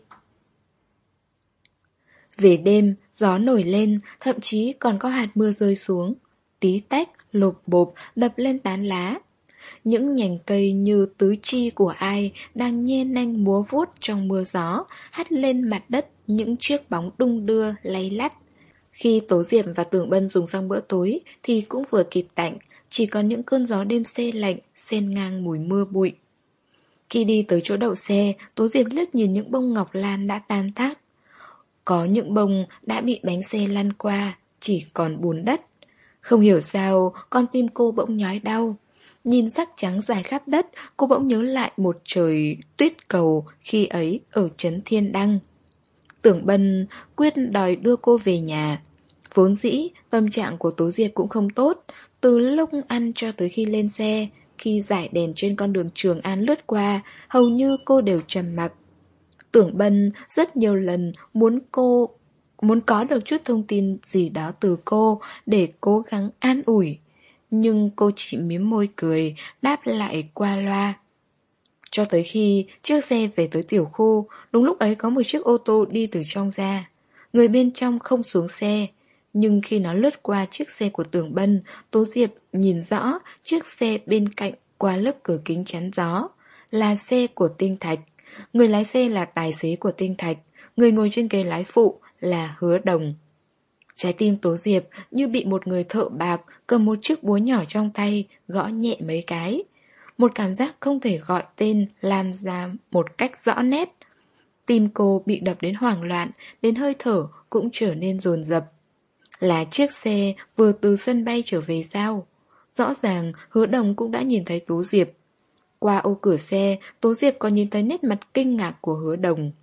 [SPEAKER 1] Về đêm, gió nổi lên, thậm chí còn có hạt mưa rơi xuống. Tí tách, lộp bộp, đập lên tán lá. Những nhành cây như tứ chi của ai đang nhe nanh múa vuốt trong mưa gió, hắt lên mặt đất những chiếc bóng đung đưa, lay lắt. Khi Tố Diệp và Tưởng Bân dùng xong bữa tối thì cũng vừa kịp tạnh, chỉ còn những cơn gió đêm se lạnh, xen ngang mùi mưa bụi. Khi đi tới chỗ đậu xe, Tố Diệp liếc nhìn những bông ngọc lan đã tan tác. Có những bông đã bị bánh xe lăn qua, chỉ còn bùn đất. Không hiểu sao, con tim cô bỗng nhói đau. Nhìn sắc trắng dài khắp đất, cô bỗng nhớ lại một trời tuyết cầu khi ấy ở trấn Thiên Đăng. Tưởng Bân quyết đòi đưa cô về nhà. Vốn dĩ, tâm trạng của Tố Diệp cũng không tốt. Từ lúc ăn cho tới khi lên xe, khi dải đèn trên con đường Trường An lướt qua, hầu như cô đều trầm mặc. Tưởng Bân rất nhiều lần muốn cô muốn có được chút thông tin gì đó từ cô để cố gắng an ủi. Nhưng cô chỉ mím môi cười, đáp lại qua loa. Cho tới khi chiếc xe về tới tiểu khu, đúng lúc ấy có một chiếc ô tô đi từ trong ra. Người bên trong không xuống xe, nhưng khi nó lướt qua chiếc xe của Tưởng Bân, Tố Diệp nhìn rõ chiếc xe bên cạnh qua lớp cửa kính chắn gió. Là xe của Tinh Thạch. Người lái xe là tài xế của Tinh Thạch. Người ngồi trên ghế lái phụ là Hứa Đồng. Trái tim Tố Diệp như bị một người thợ bạc cầm một chiếc búa nhỏ trong tay gõ nhẹ mấy cái. Một cảm giác không thể gọi tên lan ra một cách rõ nét. Tim cô bị đập đến hoảng loạn, đến hơi thở cũng trở nên dồn dập. Là chiếc xe vừa từ sân bay trở về sao? Rõ ràng Hứa Đồng cũng đã nhìn thấy Tố Diệp. Qua ô cửa xe, Tố Diệp còn nhìn thấy nét mặt kinh ngạc của Hứa Đồng.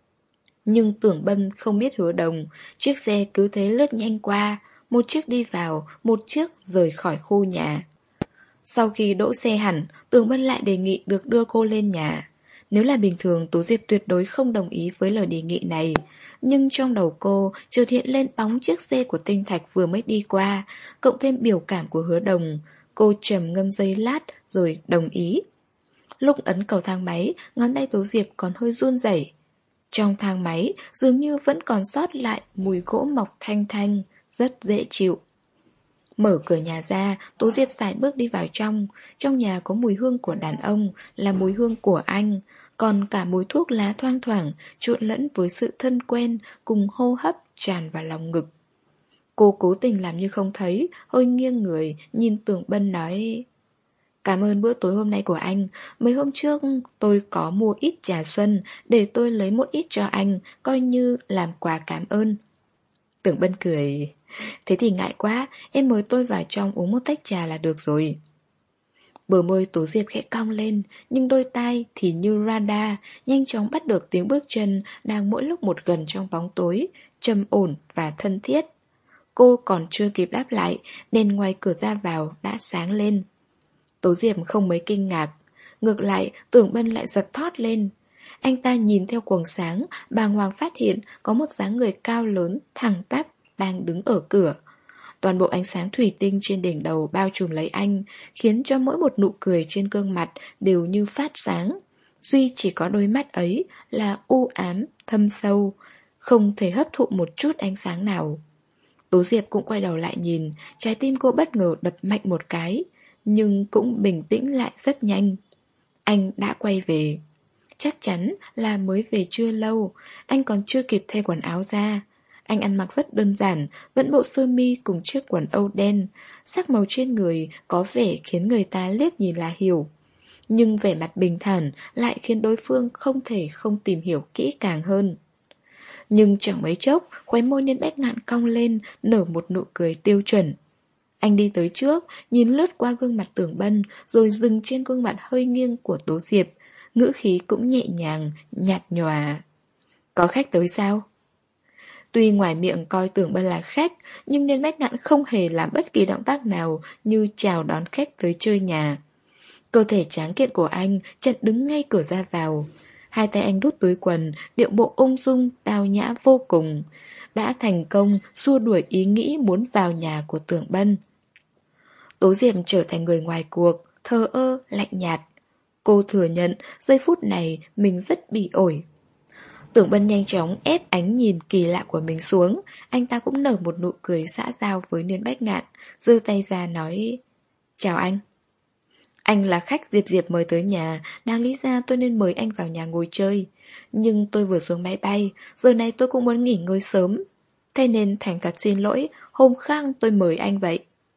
[SPEAKER 1] Nhưng Tưởng Bân không biết Hứa Đồng. Chiếc xe cứ thế lướt nhanh qua, một chiếc đi vào, một chiếc rời khỏi khu nhà. Sau khi đỗ xe hẳn, Tưởng Bân lại đề nghị được đưa cô lên nhà. Nếu là bình thường, Tố Diệp tuyệt đối không đồng ý với lời đề nghị này. Nhưng trong đầu cô chợt hiện lên bóng chiếc xe của Tinh Thạch vừa mới đi qua, cộng thêm biểu cảm của Hứa Đồng. Cô trầm ngâm giây lát rồi đồng ý. Lúc ấn cầu thang máy, ngón tay Tố Diệp còn hơi run rẩy. Trong thang máy dường như vẫn còn sót lại mùi gỗ mọc thanh thanh, rất dễ chịu. Mở cửa nhà ra, Tố Diệp sải bước đi vào trong. Trong nhà có mùi hương của đàn ông, là mùi hương của anh. Còn cả mùi thuốc lá thoang thoảng, trộn lẫn với sự thân quen, cùng hô hấp tràn vào lòng ngực. Cô cố tình làm như không thấy, hơi nghiêng người, nhìn Tưởng Bân nói: Cảm ơn bữa tối hôm nay của anh. Mấy hôm trước tôi có mua ít trà xuân, để tôi lấy một ít cho anh, coi như làm quà cảm ơn. Tưởng Bân cười: Thế thì ngại quá, em mời tôi vào trong uống một tách trà là được rồi. Bờ môi Tố Diệp khẽ cong lên, nhưng đôi tai thì như radar, nhanh chóng bắt được tiếng bước chân đang mỗi lúc một gần trong bóng tối, trầm ổn và thân thiết. Cô còn chưa kịp đáp lại, đèn ngoài cửa ra vào đã sáng lên. Tố Diệp không mấy kinh ngạc, ngược lại Tưởng Bân lại giật thót lên. Anh ta nhìn theo quầng sáng, bàng hoàng phát hiện có một dáng người cao lớn, thẳng tắp đang đứng ở cửa. Toàn bộ ánh sáng thủy tinh trên đỉnh đầu bao trùm lấy anh, khiến cho mỗi một nụ cười trên gương mặt đều như phát sáng. Duy chỉ có đôi mắt ấy là u ám, thâm sâu, không thể hấp thụ một chút ánh sáng nào. Tố Diệp cũng quay đầu lại nhìn, trái tim cô bất ngờ đập mạnh một cái, nhưng cũng bình tĩnh lại rất nhanh. Anh đã quay về. Chắc chắn là mới về chưa lâu, anh còn chưa kịp thay quần áo ra. Anh ăn mặc rất đơn giản, vẫn bộ sơ mi cùng chiếc quần âu đen. Sắc màu trên người có vẻ khiến người ta liếc nhìn là hiểu. Nhưng vẻ mặt bình thản lại khiến đối phương không thể không tìm hiểu kỹ càng hơn. Nhưng chẳng mấy chốc, khóe môi Niên Bách Ngạn cong lên, nở một nụ cười tiêu chuẩn. Anh đi tới trước, nhìn lướt qua gương mặt Tưởng Bân, rồi dừng trên gương mặt hơi nghiêng của Tố Diệp. Ngữ khí cũng nhẹ nhàng, nhạt nhòa. Có khách tới sao? Tuy ngoài miệng coi Tưởng Bân là khách, nhưng Niên Bách Ngạn không hề làm bất kỳ động tác nào như chào đón khách tới chơi nhà. Cơ thể tráng kiện của anh chặn đứng ngay cửa ra vào. Hai tay anh đút túi quần, điệu bộ ung dung, tao nhã vô cùng. Đã thành công xua đuổi ý nghĩ muốn vào nhà của Tưởng Bân. Tố Diệp trở thành người ngoài cuộc, thờ ơ, lạnh nhạt. Cô thừa nhận giây phút này mình rất bị ổi. Tưởng Bân nhanh chóng ép ánh nhìn kỳ lạ của mình xuống. Anh ta cũng nở một nụ cười xã giao với Niên Bách Ngạn, giơ tay ra nói: Chào anh. Anh là khách Diệp Diệp mời tới nhà, đáng lý ra tôi nên mời anh vào nhà ngồi chơi. Nhưng tôi vừa xuống máy bay, giờ này tôi cũng muốn nghỉ ngơi sớm. Thế nên thành thật xin lỗi, hôm khác tôi mời anh vậy.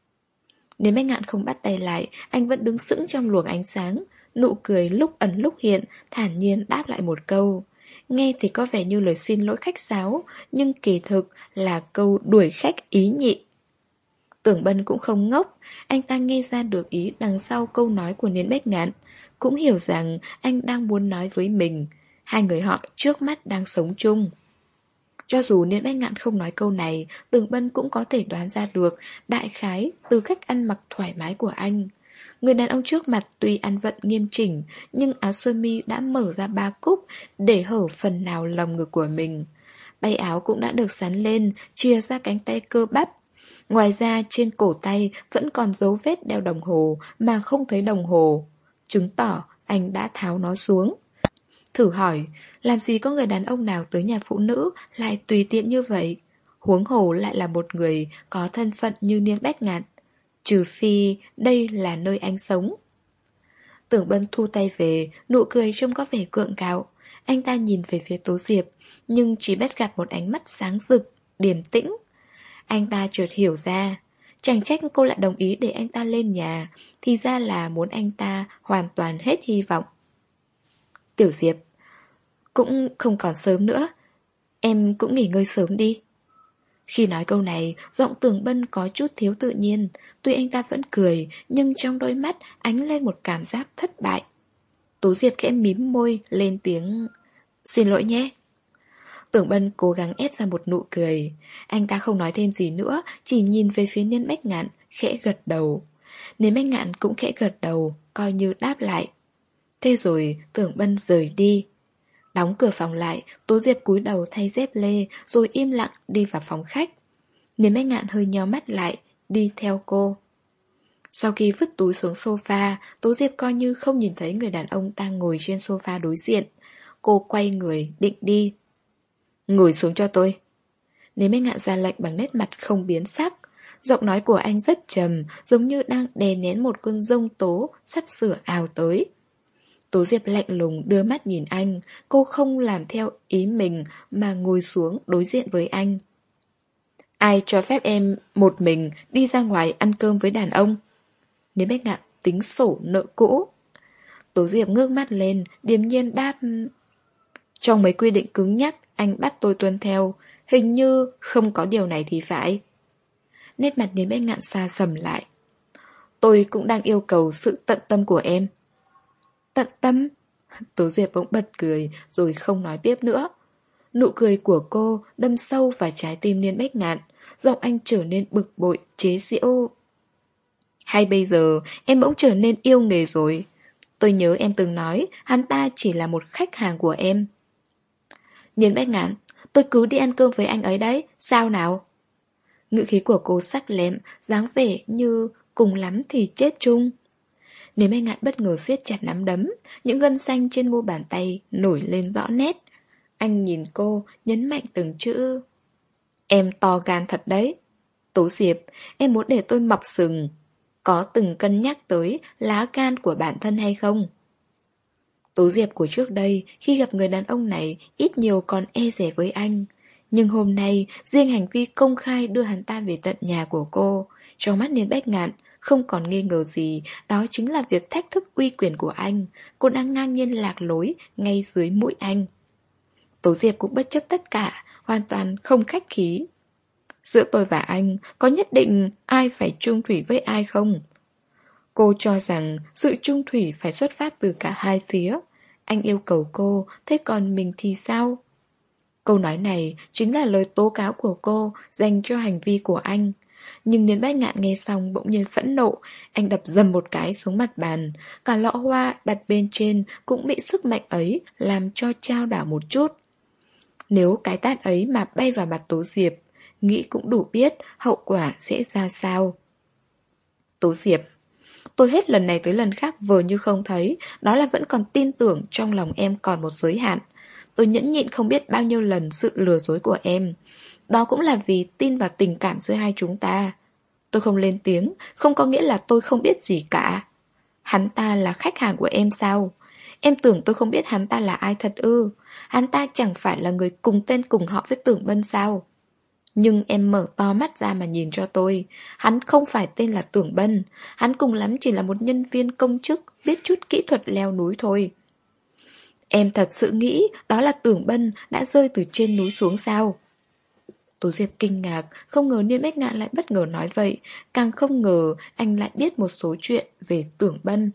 [SPEAKER 1] Niên Bách Ngạn không bắt tay lại, anh vẫn đứng sững trong luồng ánh sáng. Nụ cười lúc ẩn lúc hiện, thản nhiên đáp lại một câu. Nghe thì có vẻ như lời xin lỗi khách sáo, nhưng kỳ thực là câu đuổi khách ý nhị. Tưởng Bân cũng không ngốc, anh ta nghe ra được ý đằng sau câu nói của Niên Bách Ngạn, cũng hiểu rằng anh đang muốn nói với mình. Hai người họ trước mắt đang sống chung. Cho dù Niên Bách Ngạn không nói câu này, Tưởng Bân cũng có thể đoán ra được đại khái từ cách ăn mặc thoải mái của anh. Người đàn ông trước mặt tuy ăn vận nghiêm chỉnh, nhưng áo sơ mi đã mở ra ba cúc để hở phần nào lồng ngực của mình. Tay áo cũng đã được xắn lên, chia ra cánh tay cơ bắp. Ngoài ra trên cổ tay vẫn còn dấu vết đeo đồng hồ mà không thấy đồng hồ, chứng tỏ anh đã tháo nó xuống. Thử hỏi, làm gì có người đàn ông nào tới nhà phụ nữ lại tùy tiện như vậy? Huống hồ lại là một người có thân phận như Niên Bách Ngạn. Trừ phi đây là nơi anh sống. Tưởng Bân thu tay về, nụ cười trông có vẻ gượng gạo. Anh ta nhìn về phía Tố Diệp, nhưng chỉ bắt gặp một ánh mắt sáng rực, điềm tĩnh. Anh ta chợt hiểu ra, chẳng trách cô lại đồng ý để anh ta lên nhà, thì ra là muốn anh ta hoàn toàn hết hy vọng. Tiểu Diệp, cũng không còn sớm nữa, em cũng nghỉ ngơi sớm đi. Khi nói câu này, giọng Tưởng Bân có chút thiếu tự nhiên. Tuy anh ta vẫn cười, nhưng trong đôi mắt ánh lên một cảm giác thất bại. Tố Diệp khẽ mím môi, lên tiếng xin lỗi nhé. Tưởng Bân cố gắng ép ra một nụ cười. Anh ta không nói thêm gì nữa, chỉ nhìn về phía Niên Bách Ngạn, khẽ gật đầu. Niên Bách Ngạn cũng khẽ gật đầu, coi như đáp lại. Thế rồi Tưởng Bân rời đi. Đóng cửa phòng lại, Tố Diệp cúi đầu thay dép lê, rồi im lặng đi vào phòng khách. Niên Bách Ngạn hơi nheo mắt lại, đi theo cô. Sau khi vứt túi xuống sofa, Tố Diệp coi như không nhìn thấy người đàn ông đang ngồi trên sofa đối diện. Cô quay người, định đi. Ngồi xuống cho tôi. Niên Bách Ngạn ra lệnh bằng nét mặt không biến sắc. Giọng nói của anh rất trầm, giống như đang đè nén một cơn giông tố sắp sửa ào tới. Tố Diệp lạnh lùng đưa mắt nhìn anh. Cô không làm theo ý mình mà ngồi xuống đối diện với anh. Ai cho phép em một mình đi ra ngoài ăn cơm với đàn ông? Niên Bách Ngạn tính sổ nợ cũ. Tố Diệp ngước mắt lên, điềm nhiên đáp. Trong mấy quy định cứng nhắc anh bắt tôi tuân theo, hình như không có điều này thì phải. Nét mặt Niên Bách Ngạn xa sầm lại. Tôi cũng đang yêu cầu sự tận tâm của em. Tận tâm? Tố Diệp bỗng bật cười rồi không nói tiếp nữa. Nụ cười của cô đâm sâu vào trái tim Niên Bách Ngạn. Giọng anh trở nên bực bội, chế giễu. Hay bây giờ em bỗng trở nên yêu nghề rồi? Tôi nhớ em từng nói hắn ta chỉ là một khách hàng của em. Niên Bách Ngạn, tôi cứ đi ăn cơm với anh ấy đấy, sao nào? Ngữ khí của cô sắc lẹm, dáng vẻ như cùng lắm thì chết chung. Niên Bách Ngạn bất ngờ siết chặt nắm đấm, những gân xanh trên mu bàn tay nổi lên rõ nét. Anh nhìn cô, nhấn mạnh từng chữ. Em to gan thật đấy. Tố Diệp, em muốn để tôi mọc sừng. Có từng cân nhắc tới lá gan của bản thân hay không? Tố Diệp của trước đây, khi gặp người đàn ông này, ít nhiều còn e dè với anh. Nhưng hôm nay, riêng hành vi công khai đưa hắn ta về tận nhà của cô, trong mắt Niên Bách Ngạn, không còn nghi ngờ gì, đó chính là việc thách thức uy quyền của anh. Cô đang ngang nhiên lạc lối ngay dưới mũi anh. Tố Diệp cũng bất chấp tất cả, hoàn toàn không khách khí. Giữa tôi và anh, có nhất định ai phải chung thủy với ai không? Cô cho rằng sự chung thủy phải xuất phát từ cả hai phía. Anh yêu cầu cô, thế còn mình thì sao? Câu nói này chính là lời tố cáo của cô dành cho hành vi của anh. Nhưng Niên Bách Ngạn nghe xong bỗng nhiên phẫn nộ. Anh đập dầm một cái xuống mặt bàn. Cả lọ hoa đặt bên trên cũng bị sức mạnh ấy làm cho chao đảo một chút. Nếu cái tát ấy mà bay vào mặt Tố Diệp, nghĩ cũng đủ biết hậu quả sẽ ra sao. Tố Diệp, tôi hết lần này tới lần khác vờ như không thấy, đó là vẫn còn tin tưởng trong lòng em còn một giới hạn. Tôi nhẫn nhịn không biết bao nhiêu lần sự lừa dối của em. Đó cũng là vì tin vào tình cảm giữa hai chúng ta. Tôi không lên tiếng, không có nghĩa là tôi không biết gì cả. Hắn ta là khách hàng của em sao? Em tưởng tôi không biết hắn ta là ai thật ư? Hắn ta chẳng phải là người cùng tên cùng họ với Tưởng Bân sao? Nhưng em mở to mắt ra mà nhìn cho tôi. Hắn không phải tên là Tưởng Bân. Hắn cùng lắm chỉ là một nhân viên công chức biết chút kỹ thuật leo núi thôi. Em thật sự nghĩ đó là Tưởng Bân đã rơi từ trên núi xuống sao? Tố Diệp kinh ngạc, không ngờ Niên Bách Ngạn lại bất ngờ nói vậy. Càng không ngờ anh lại biết một số chuyện về Tưởng Bân.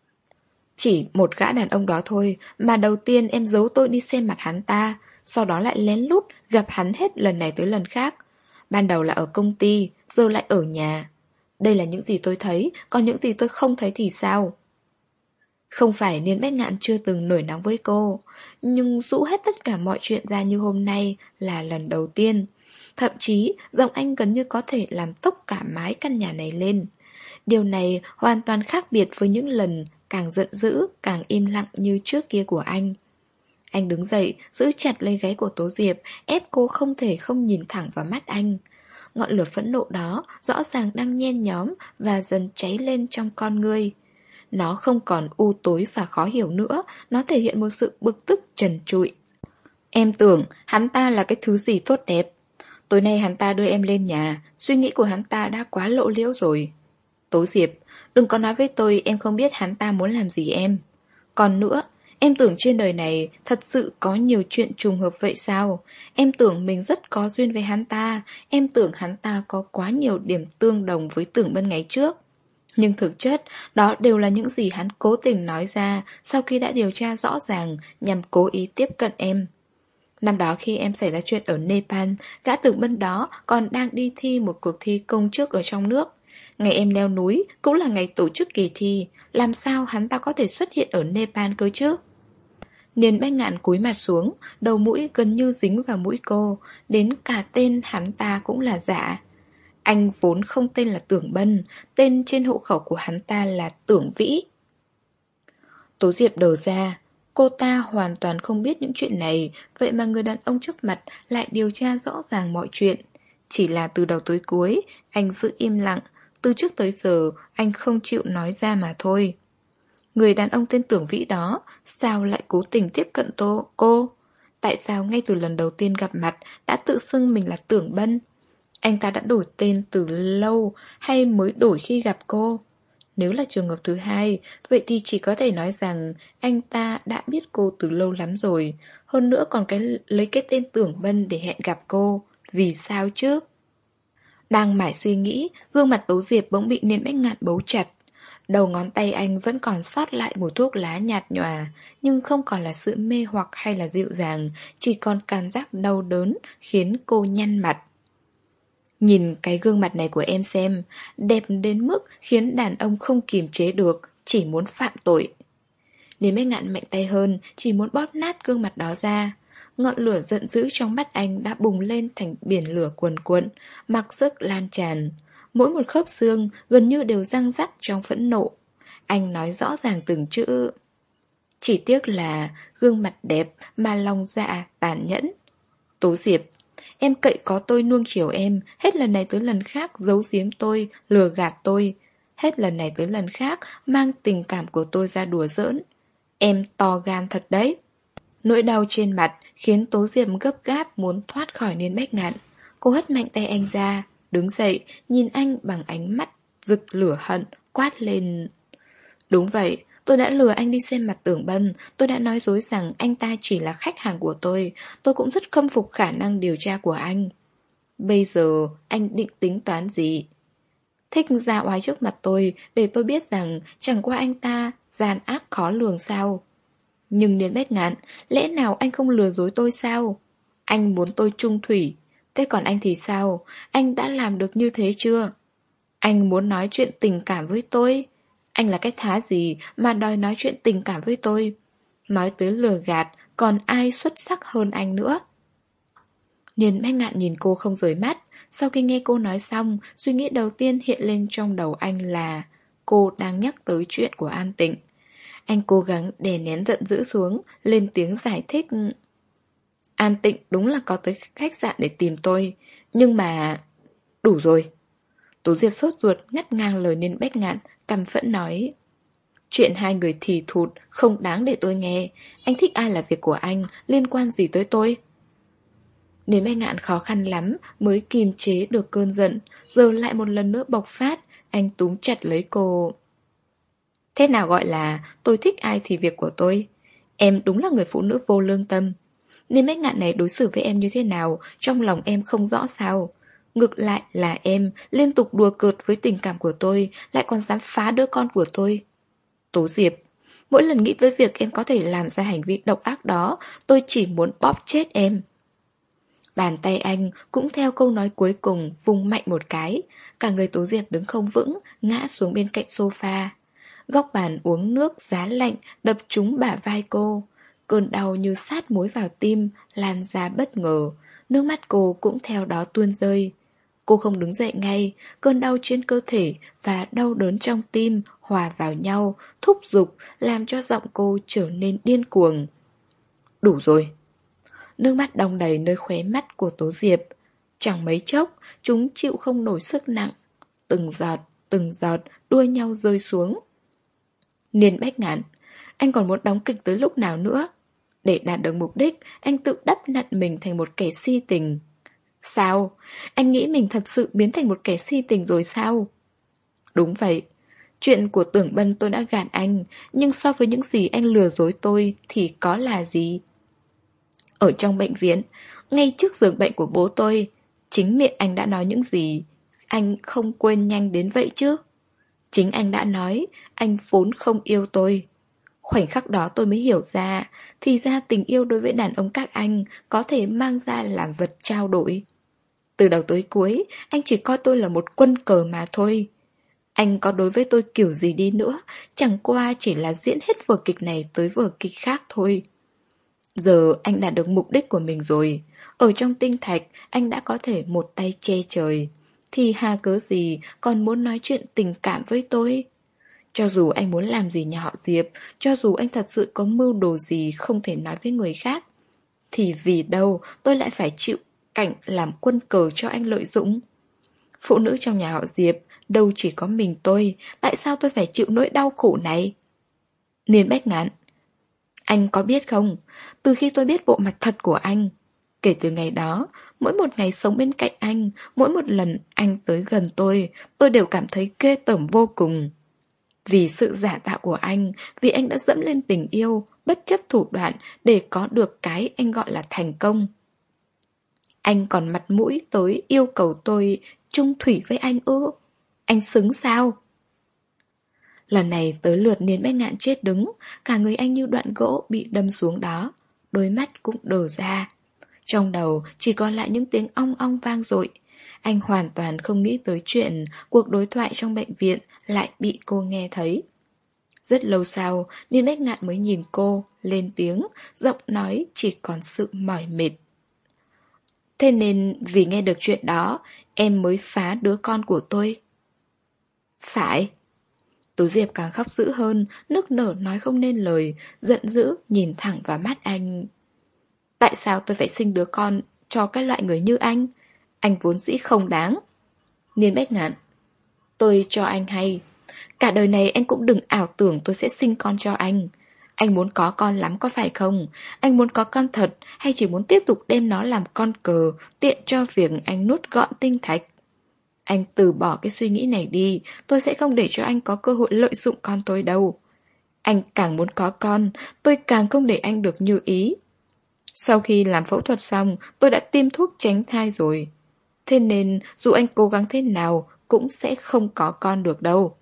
[SPEAKER 1] Chỉ một gã đàn ông đó thôi mà đầu tiên em giấu tôi đi xem mặt hắn ta, sau đó lại lén lút gặp hắn hết lần này tới lần khác. Ban đầu là ở công ty, giờ lại ở nhà. Đây là những gì tôi thấy, còn những gì tôi không thấy thì sao? Không phải Niên Bách Ngạn chưa từng nổi nóng với cô, nhưng rũ hết tất cả mọi chuyện ra như hôm nay là lần đầu tiên. Thậm chí giọng anh gần như có thể làm tốc cả mái căn nhà này lên. Điều này hoàn toàn khác biệt với những lần càng giận dữ, càng im lặng như trước kia của anh. Anh đứng dậy, giữ chặt lấy gáy của Tố Diệp, ép cô không thể không nhìn thẳng vào mắt anh. Ngọn lửa phẫn nộ đó rõ ràng đang nhen nhóm và dần cháy lên trong con ngươi. Nó không còn u tối và khó hiểu nữa, nó thể hiện một sự bực tức trần trụi. Em tưởng hắn ta là cái thứ gì tốt đẹp. Tối nay hắn ta đưa em lên nhà, suy nghĩ của hắn ta đã quá lộ liễu rồi. Tố Diệp, đừng có nói với tôi em không biết hắn ta muốn làm gì em. Còn nữa, em tưởng trên đời này thật sự có nhiều chuyện trùng hợp vậy sao? Em tưởng mình rất có duyên với hắn ta, em tưởng hắn ta có quá nhiều điểm tương đồng với Tưởng Bân ngày trước. Nhưng thực chất, đó đều là những gì hắn cố tình nói ra sau khi đã điều tra rõ ràng nhằm cố ý tiếp cận em. Năm đó khi em xảy ra chuyện ở Nepal, gã Tưởng Bân đó còn đang đi thi một cuộc thi công chức ở trong nước. Ngày em leo núi cũng là ngày tổ chức kỳ thi, làm sao hắn ta có thể xuất hiện ở Nepal cơ chứ? Niên Bách Ngạn cúi mặt xuống, đầu mũi gần như dính vào mũi cô, đến cả tên hắn ta cũng là giả. Anh vốn không tên là Tưởng Bân, tên trên hộ khẩu của hắn ta là Tưởng Vĩ. Tố Diệp đờ ra, cô ta hoàn toàn không biết những chuyện này, vậy mà người đàn ông trước mặt lại điều tra rõ ràng mọi chuyện. Chỉ là từ đầu tới cuối, anh giữ im lặng, từ trước tới giờ anh không chịu nói ra mà thôi. Người đàn ông tên Tưởng Vĩ đó, sao lại cố tình tiếp cận tô cô? Tại sao ngay từ lần đầu tiên gặp mặt đã tự xưng mình là Tưởng Bân? Anh ta đã đổi tên từ lâu hay mới đổi khi gặp cô? Nếu là trường hợp thứ hai, vậy thì chỉ có thể nói rằng anh ta đã biết cô từ lâu lắm rồi. Hơn nữa còn cái lấy cái tên Tưởng Bân để hẹn gặp cô. Vì sao chứ? Đang mải suy nghĩ, gương mặt Tố Diệp bỗng bị Niên Bách Ngạn bấu chặt. Đầu ngón tay anh vẫn còn sót lại mùi thuốc lá nhạt nhòa, nhưng không còn là sự mê hoặc hay là dịu dàng, chỉ còn cảm giác đau đớn khiến cô nhăn mặt. Nhìn cái gương mặt này của em xem, đẹp đến mức khiến đàn ông không kiềm chế được, chỉ muốn phạm tội. Niên Bách Ngạn mạnh tay hơn, chỉ muốn bóp nát gương mặt đó ra. Ngọn lửa giận dữ trong mắt anh đã bùng lên thành biển lửa cuồn cuộn, mặc sức lan tràn. Mỗi một khớp xương gần như đều răng rắc trong phẫn nộ. Anh nói rõ ràng từng chữ. Chỉ tiếc là gương mặt đẹp mà lòng dạ tàn nhẫn. Tố Diệp, em cậy có tôi nuông chiều em, hết lần này tới lần khác giấu giếm tôi, lừa gạt tôi. Hết lần này tới lần khác mang tình cảm của tôi ra đùa giỡn. Em to gan thật đấy. Nỗi đau trên mặt khiến Tố Diệp gấp gáp muốn thoát khỏi Niên Bách Ngạn. Cô hất mạnh tay anh ra, đứng dậy, nhìn anh bằng ánh mắt rực lửa hận, quát lên. Đúng vậy, tôi đã lừa anh đi xem mặt Tưởng Bân, tôi đã nói dối rằng anh ta chỉ là khách hàng của tôi, tôi cũng rất khâm phục khả năng điều tra của anh. Bây giờ anh định tính toán gì? Thích ra oai trước mặt tôi để tôi biết rằng chẳng qua anh ta gian ác khó lường sao? Nhưng Niên Bách Ngạn, lẽ nào anh không lừa dối tôi sao? Anh muốn tôi trung thủy. Thế còn anh thì sao? Anh đã làm được như thế chưa? Anh muốn nói chuyện tình cảm với tôi? Anh là cái thá gì mà đòi nói chuyện tình cảm với tôi? Nói tới lừa gạt, còn ai xuất sắc hơn anh nữa? Niên Bách Ngạn nhìn cô không rời mắt. Sau khi nghe cô nói xong, suy nghĩ đầu tiên hiện lên trong đầu anh là cô đang nhắc tới chuyện của An Tịnh. Anh cố gắng đè nén giận dữ xuống, lên tiếng giải thích. An Tịnh đúng là có tới khách sạn để tìm tôi, nhưng mà... Đủ rồi. Tố Diệp sốt ruột ngắt ngang lời Niên Bách Ngạn, căm phẫn nói. Chuyện hai người thì thụt, không đáng để tôi nghe. Anh thích ai là việc của anh, liên quan gì tới tôi? Niên Bách Ngạn khó khăn lắm mới kiềm chế được cơn giận, giờ lại một lần nữa bộc phát. Anh túm chặt lấy cô. Thế nào gọi là tôi thích ai thì việc của tôi? Em đúng là người phụ nữ vô lương tâm. Niên Bách Ngạn này đối xử với em như thế nào, trong lòng em không rõ sao? Ngược lại là em liên tục đùa cợt với tình cảm của tôi, lại còn dám phá đứa con của tôi. Tố Diệp, mỗi lần nghĩ tới việc em có thể làm ra hành vi độc ác đó, tôi chỉ muốn bóp chết em. Bàn tay anh cũng theo câu nói cuối cùng vung mạnh một cái. Cả người Tố Diệp đứng không vững, ngã xuống bên cạnh sofa. Góc bàn uống nước giá lạnh đập trúng bả vai cô. Cơn đau như sát muối vào tim, lan ra bất ngờ. Nước mắt cô cũng theo đó tuôn rơi. Cô không đứng dậy ngay, cơn đau trên cơ thể và đau đớn trong tim hòa vào nhau, thúc giục, làm cho giọng cô trở nên điên cuồng. Đủ rồi. Nước mắt đong đầy nơi khóe mắt của Tố Diệp. Chẳng mấy chốc, chúng chịu không nổi sức nặng. Từng giọt, từng giọt, đua nhau rơi xuống. Niên Bách Ngạn, anh còn muốn đóng kịch tới lúc nào nữa? Để đạt được mục đích, anh tự đắp nặn mình thành một kẻ si tình. Sao? Anh nghĩ mình thật sự biến thành một kẻ si tình rồi sao? Đúng vậy. Chuyện của Tưởng Bân tôi đã gạt anh, nhưng so với những gì anh lừa dối tôi thì có là gì? Ở trong bệnh viện, ngay trước giường bệnh của bố tôi, chính miệng anh đã nói những gì? Anh không quên nhanh đến vậy chứ? Chính anh đã nói, anh vốn không yêu tôi. Khoảnh khắc đó tôi mới hiểu ra, thì ra tình yêu đối với đàn ông các anh có thể mang ra làm vật trao đổi. Từ đầu tới cuối, anh chỉ coi tôi là một quân cờ mà thôi. Anh có đối với tôi kiểu gì đi nữa, chẳng qua chỉ là diễn hết vở kịch này tới vở kịch khác thôi. Giờ anh đạt được mục đích của mình rồi. Ở trong tinh thạch, anh đã có thể một tay che trời. Thì hà cớ gì còn muốn nói chuyện tình cảm với tôi? Cho dù anh muốn làm gì nhà họ Diệp, cho dù anh thật sự có mưu đồ gì không thể nói với người khác, thì vì đâu tôi lại phải chịu cảnh làm quân cờ cho anh lợi dụng? Phụ nữ trong nhà họ Diệp đâu chỉ có mình tôi, tại sao tôi phải chịu nỗi đau khổ này? Niên Bách Ngạn, anh có biết không, từ khi tôi biết bộ mặt thật của anh, kể từ ngày đó, mỗi một ngày sống bên cạnh anh, mỗi một lần anh tới gần tôi, tôi đều cảm thấy ghê tởm vô cùng. Vì sự giả tạo của anh, vì anh đã dẫm lên tình yêu, bất chấp thủ đoạn để có được cái anh gọi là thành công. Anh còn mặt mũi tới yêu cầu tôi chung thủy với anh ư? Anh xứng sao? Lần này tới lượt Niên Bách Ngạn chết đứng, cả người anh như đoạn gỗ bị đâm xuống đó, đôi mắt cũng đờ ra. Trong đầu chỉ còn lại những tiếng ong ong vang dội. Anh hoàn toàn không nghĩ tới chuyện cuộc đối thoại trong bệnh viện lại bị cô nghe thấy. Rất lâu sau, Niên Bách Ngạn mới nhìn cô, lên tiếng, giọng nói chỉ còn sự mỏi mệt. Thế nên vì nghe được chuyện đó, em mới phá đứa con của tôi. Phải. Tố Diệp càng khóc dữ hơn, nức nở nói không nên lời, giận dữ nhìn thẳng vào mắt anh. Tại sao tôi phải sinh đứa con cho các loại người như anh? Anh vốn dĩ không đáng. Niên Bách Ngạn, tôi cho anh hay, cả đời này anh cũng đừng ảo tưởng tôi sẽ sinh con cho anh. Anh muốn có con lắm có phải không? Anh muốn có con thật hay chỉ muốn tiếp tục đem nó làm con cờ, tiện cho việc anh nuốt gọn tinh thạch? Anh từ bỏ cái suy nghĩ này đi, tôi sẽ không để cho anh có cơ hội lợi dụng con tôi đâu. Anh càng muốn có con, tôi càng không để anh được như ý. Sau khi làm phẫu thuật xong, tôi đã tiêm thuốc tránh thai rồi. Thế nên dù anh cố gắng thế nào cũng sẽ không có con được đâu.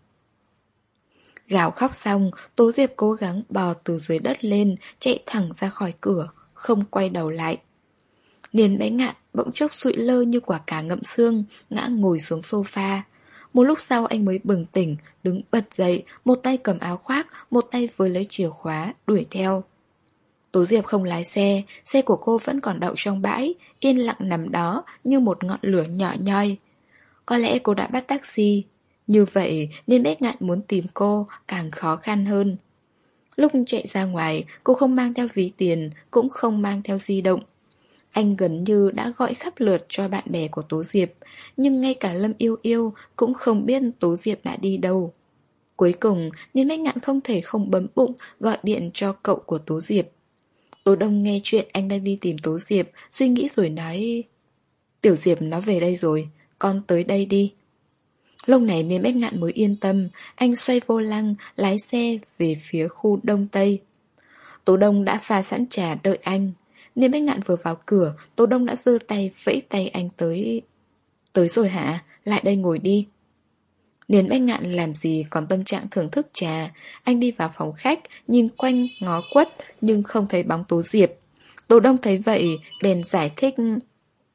[SPEAKER 1] Gào khóc xong, Tố Diệp cố gắng bò từ dưới đất lên, chạy thẳng ra khỏi cửa, không quay đầu lại. Niên Bách Ngạn bỗng chốc sụi lơ như quả cà ngậm xương, ngã ngồi xuống sofa. Một lúc sau anh mới bừng tỉnh, đứng bật dậy, một tay cầm áo khoác, một tay với lấy chìa khóa, đuổi theo. Tố Diệp không lái xe, xe của cô vẫn còn đậu trong bãi, yên lặng nằm đó như một ngọn lửa nhỏ nhoi. Có lẽ cô đã bắt taxi. Như vậy nên Bách Ngạn muốn tìm cô càng khó khăn hơn. Lúc chạy ra ngoài, cô không mang theo ví tiền, cũng không mang theo di động. Anh gần như đã gọi khắp lượt cho bạn bè của Tố Diệp, nhưng ngay cả Lâm Yêu Yêu cũng không biết Tố Diệp đã đi đâu. Cuối cùng, nên Bách Ngạn không thể không bấm bụng gọi điện cho cậu của Tố Diệp. Tố Đông nghe chuyện anh đang đi tìm Tố Diệp, suy nghĩ rồi nói: Tiểu Diệp nó về đây rồi, con tới đây đi. Lúc này nên Bách Ngạn mới yên tâm, anh xoay vô lăng, lái xe về phía khu Đông Tây. Tố Đông đã pha sẵn trà đợi anh. Nên Bách Ngạn vừa vào cửa, Tố Đông đã giơ tay vẫy tay anh tới. Tới rồi hả? Lại đây ngồi đi. Nên Bách Ngạn làm gì còn tâm trạng thưởng thức trà. Anh đi vào phòng khách, nhìn quanh ngó quất nhưng không thấy bóng Tố Diệp. Tố Đông thấy vậy, bèn giải thích: